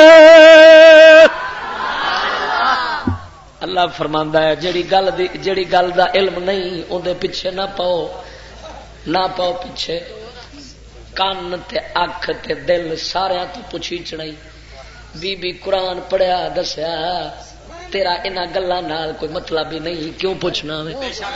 اللہ فرماندا ہے جیڑی گل دا علم نہیں اون دے پیچھے نہ پاؤ پیچھے. کان تے اکھ تے دل سارے تو پوچھی چڑائی. بی بی قرآن پڑھیا دسیا تیرا انہاں گلاں نال کوئی مطلب ہی نہیں کیوں پوچھنا ہے.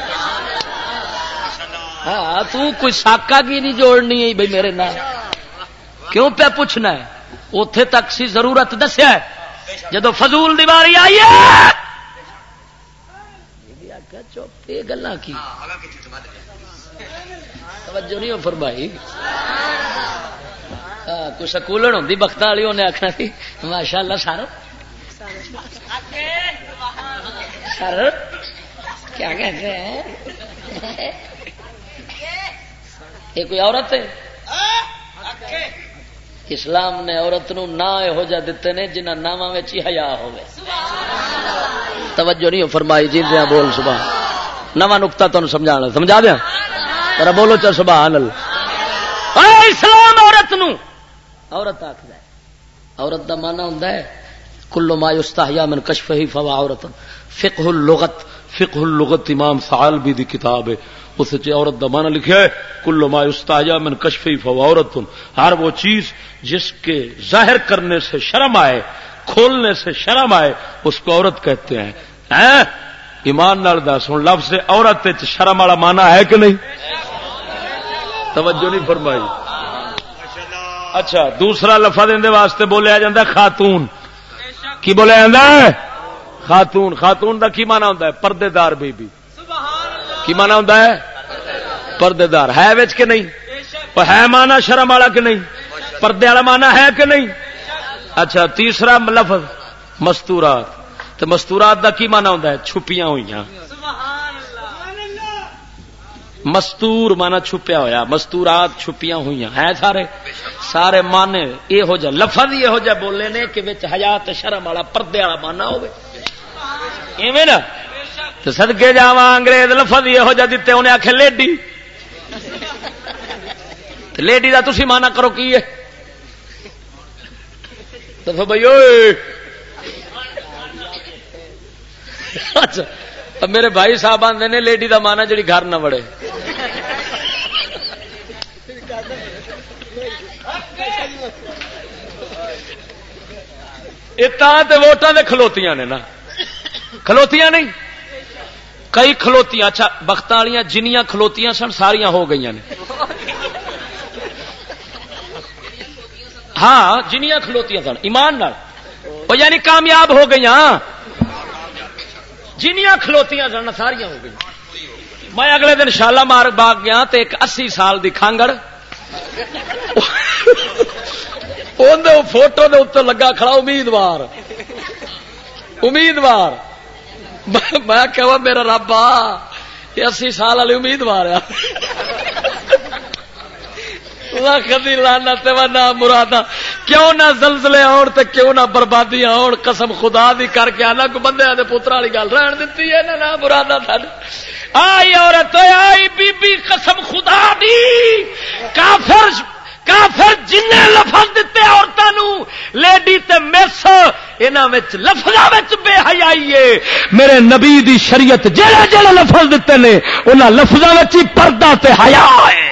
ہاں تو کوئی ساکا کی نہیں جوڑنی ہے بھائی میرے نال کیوں پہ پوچھنا ہے. اوتھے تک سی ضرورت دسیا ہے جدو فضول دی باری آئی ہے چپ یہ گلاں کی توجہ نہیں فرمائی. کوئی سکولن ہوندی بخت والی انہیں آخنا سی ماشاء اللہ سر کیا کہتے ہیں یہ کوئی عورت ہے. اسلام نے عورت نو نا یہو جہ دیتے نے جنہ ناواں وچ ہی حیا ہوے. توجہ نہیں فرمائی جیندیاں بول سبحان. نواں نقطہ تانوں سمجھا دیا ذرا بولو چل سبحان اللہ. اسلام عورت نو عورت آکھدا ہے عورت دا معنی ہوندا ہے کل ما یستحیا من کشفہ فوا عورت. فقہ اللغت امام ثعلبی دی کتاب ہے اس وچ عورت دا معنی لکھیا ہے کل ما یستحیا من کشفہ فوا عورت. ہر وہ چیز جس کے ظاہر کرنے سے شرم آئے کھولنے سے شرم آئے اس کو عورت کہتے ہیں. ایمان نال دس ہن لفظ عورت وچ شرم والا معنی ہے کہ نہیں. توجہ نہیں فرمائی. اچھا دوسرا لفظ اندے واسطے بولیا جاتا ہے خاتون. کی بولیا جاتا ہے خاتون. خاتون دا کی معنی ہوندا ہے پردے دار بی بی. کی معنی ہوندا ہے پردے دار. ہے وچ کہ نہیں ہے معنی شرم والا کہ نہیں پردے والا معنی ہے کہ نہیں. اچھا تیسرا لفظ مستورات. تو مستورات دا کی معنی ہوندا ہے چھپیاں ہوئیاں. مستور مانا چھپیا ہویا مستورات چھپیاں ہوئی ہیں سارے مانے یہ ہو جا لفظ یہ ہو جا بولے نے کہ وچ حیا تے شرم والا پردے والا مانا ہوے ایویں نا. تو صدقے جاواں انگریز لفظ یہ ہو جا دتے انہیں آکھے لیڈی لیڈی دا تسی مانا کرو کی ہے تو بھائی اچھا میرے بھائی صاحب آتے نے لیڈی دا مانا جڑی گھر نہ وڑے. ووٹاں دے کھلوتیاں نے نا کھلوتیاں نہیں کئی کھلوتیاں اچھا بختاں والیاں جنیاں کھلوتیاں سن ساریاں ہو گئی نے. ہاں جنیاں کھلوتیاں سن ایمان نال او یعنی کامیاب ہو گئی. جنیاں کھلوتیاں سن ساریاں ہو گئی. میں اگلے دن شالا مار باغ گیا تے ایک 80 سال دی کھانگڑ فوٹو دے اتر لگا کھڑا امیدوار میں کہا میرا رب یہ 80 سال والی امیدوار کدی لانا نہ مرادا کیوں نہ زلزلے آن تے کیوں نہ بربادیاں آن قسم خدا دی کر کے آنا کو بندے دے پترا والی گل رہن دیتی ہے نہ مرادا تھن آئی عورت آئی بی بی قسم خدا دی کافر جن لفظ دیتے عورتوں لیڈی تے مس انہاں وچ لفظاں وچ بے حیائی ہے. میرے نبی دی شریعت جڑے جڑے لفظ دیتے نے انہاں لفظاں وچ ہی پردہ تے حیا ہے.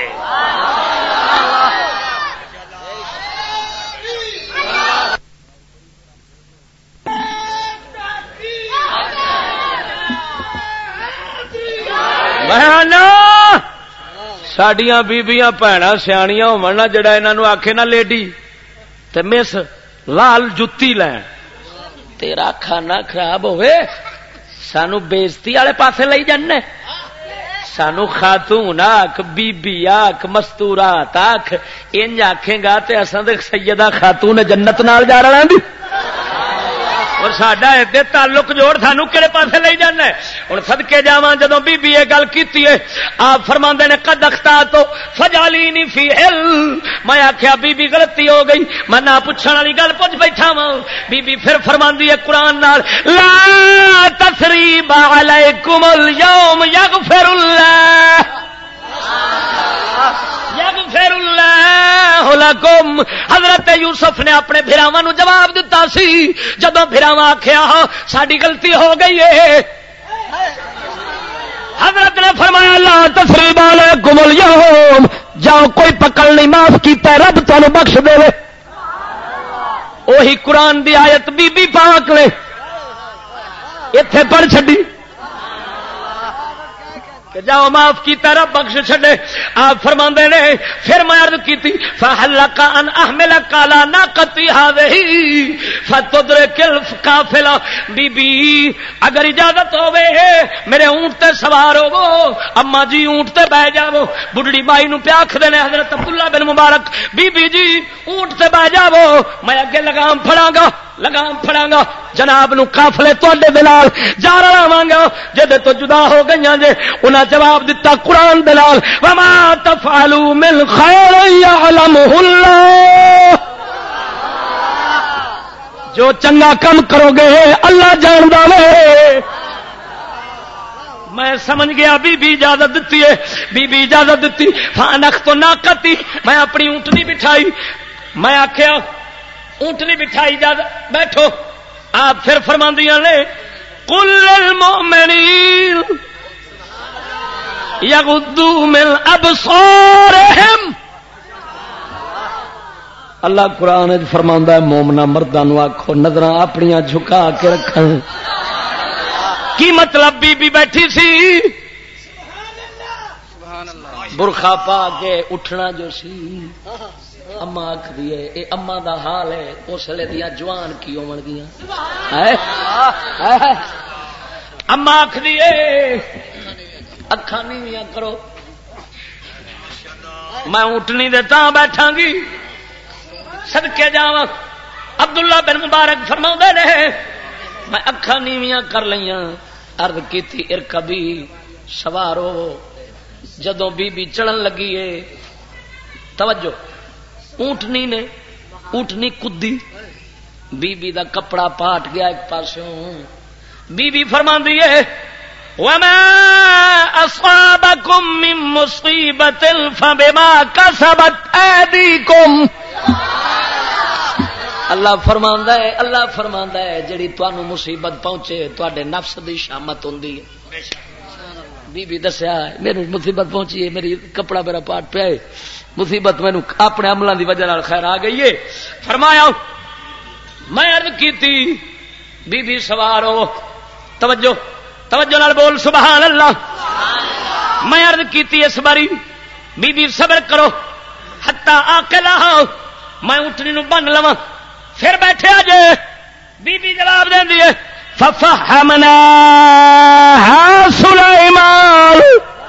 ساڈیاں بیبیاں بھੈਣਾں سیاਣیاں ہون جڑا انہاں آکھے نا لیڈی تے مس لال جتی لین تیرا کھانا خراب ہوئے سانو بےزتی والے پاسے لئی جانے. سانو خاتون آکھ بی بی آکھ مستورات آکھ انج آکھے گا تے اساں تے سیدہ خاتون جنت نال جا رہا دی اور ساڈا ادھر تعلق جوڑ سانو کہڑے پاسے لے جانا ہے. ہوں صدقے جاواں جدوں بی بی یہ گل کیتی ہے آپ فرماندے نے قد اخطأت فجعلینی فی ہل. میں آخیا بی بی غلطی ہو گئی میں نہ پوچھن والی گل پوچھ بیٹھا وا. بی بی پھر فرماندی ہے قرآن نال لا تثریب علیکم اليوم یغفر اللہ یغفر اللہ لکم. حضرت یوسف نے اپنے بھراواں نو جواب دیتا سی جدوں بھراواں آکھیا ساڈی غلطی ہو گئی ہے. حضرت نے فرمایا لا تثریب علیکم اليوم جاؤ کوئی پکڑ نہیں معاف کیتا رب تانوں بخش دے. وہی قرآن دی آیت بی بی پاک نے ایتھے پڑھ چھڈی کہ جاؤ معاف کیتا رب بخش چھڈے. آپ فرماندے نے پھر میں عرض کیتی فحلق ان احملک علی ناقتی هذه فتدرک القافلہ. بی بی اگر اجازت ہوے میرے اونٹ تے سوار ہوو اما جی اونٹ تے بیٹھ جاؤ. بڈڑی مائی نو پیا کھدے نے حضرت عبداللہ بن مبارک بی بی جی اونٹ تے بیٹھ جاؤ میں اگے لگام پھڑاں گا جناب نو قافلے تواڈے دے نال جا رہا گا. جدے تو جدا ہو گئیاں جے انہاں جواب دیتا قرآن دے نال وما تفعلوا من خیر یعلمہ اللہ. جو چنگا کم کرو گے اللہ جاندا وے. میں سمجھ گیا بی بی اجازت دیتی ہے. بی بی اجازت دیتی فانخت ناقتی میں اپنی اونٹنی بٹھائی. میں آخیا اونٹنی بٹھائی اجازت بیٹھو. آپ پھر فرماندیاں نے قل للمؤمنین یغضوا من ابصارہم. اللہ قرآن فرماندا ہے مومنا مرداں نو آکھو نظراں اپنیاں جھکا کے رکھن. کی مطلب بی بی بیٹھی سی برخا پا کے اٹھنا جو سی اما آخری ہے اے اما دا حال ہے اس لیے دیا جوان کی ہون گیا. اما آخری ہے اکھاں نیویاں کرو میں اٹھنی دے تاں بیٹھاں گی. صدقے جاواں عبداللہ بن مبارک فرماؤندے نے میں اکھاں نیویاں کر لیاں. عرض کیتی ارکبی سوارو. جدوں بی بی چڑھن لگی ہے توجہ اونٹنی نے اونٹنی کدی بی بی دا کپڑا پاٹ گیا ایک پاسوں. بی بی فرماندی ہے وما اصابكم من مصیبت فبما كسبت ایدیکم. اللہ فرماندا ہے جڑی تانوں مصیبت پہنچے تواڈے نفس دی شامت ہوندی ہے. بی بی دسیا میری مصیبت پہنچی ہے, میری کپڑا میرا پاٹ پیا ہے, مصیبت مینوں اپنے عملاں دی وجہ نال خیر آ گئی ہے. فرمایا میں عرض کیتی بی بی سوار ہو, توجہ نال بول سبحان اللہ. میں عرض کیتی اس باری بی بی صبر کرو حتا آکلا میں اٹھنی نو بن لواں پھر بیٹھے جے. بی بی جواب دیندی ہے ففهمناها سلیمان.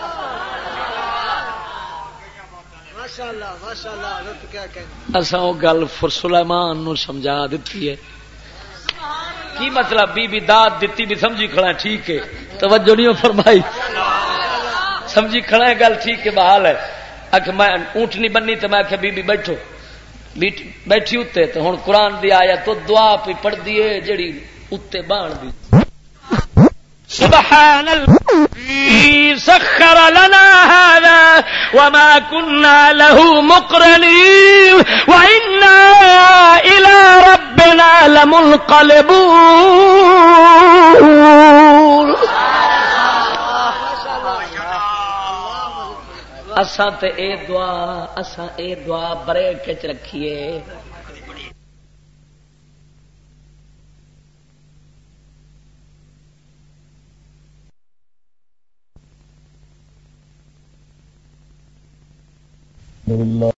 اساں او گل سلیمان نو سمجھا دتی ہے. کی مطلب بی بی داد دتی بھی سمجھی کھڑا ٹھیک ہے, توجہ نہیں فرمائی, سمجھی کھڑا ہے گل ٹھیک ہے بحال ہے. اک میں اونٹنی بننی تو میں کہ بی بی بیٹھو بیٹھی اتنے تو ہوں قرآن دی آیا تو دعا پہ پڑھ دیے جڑی اتنے بان دی. سبحان الذی سخر لنا هذا وما كنا له مقرنين وإنا إلى ربنا لمنقلبون. اساں تے اے دعا بریک وچ رکھیے.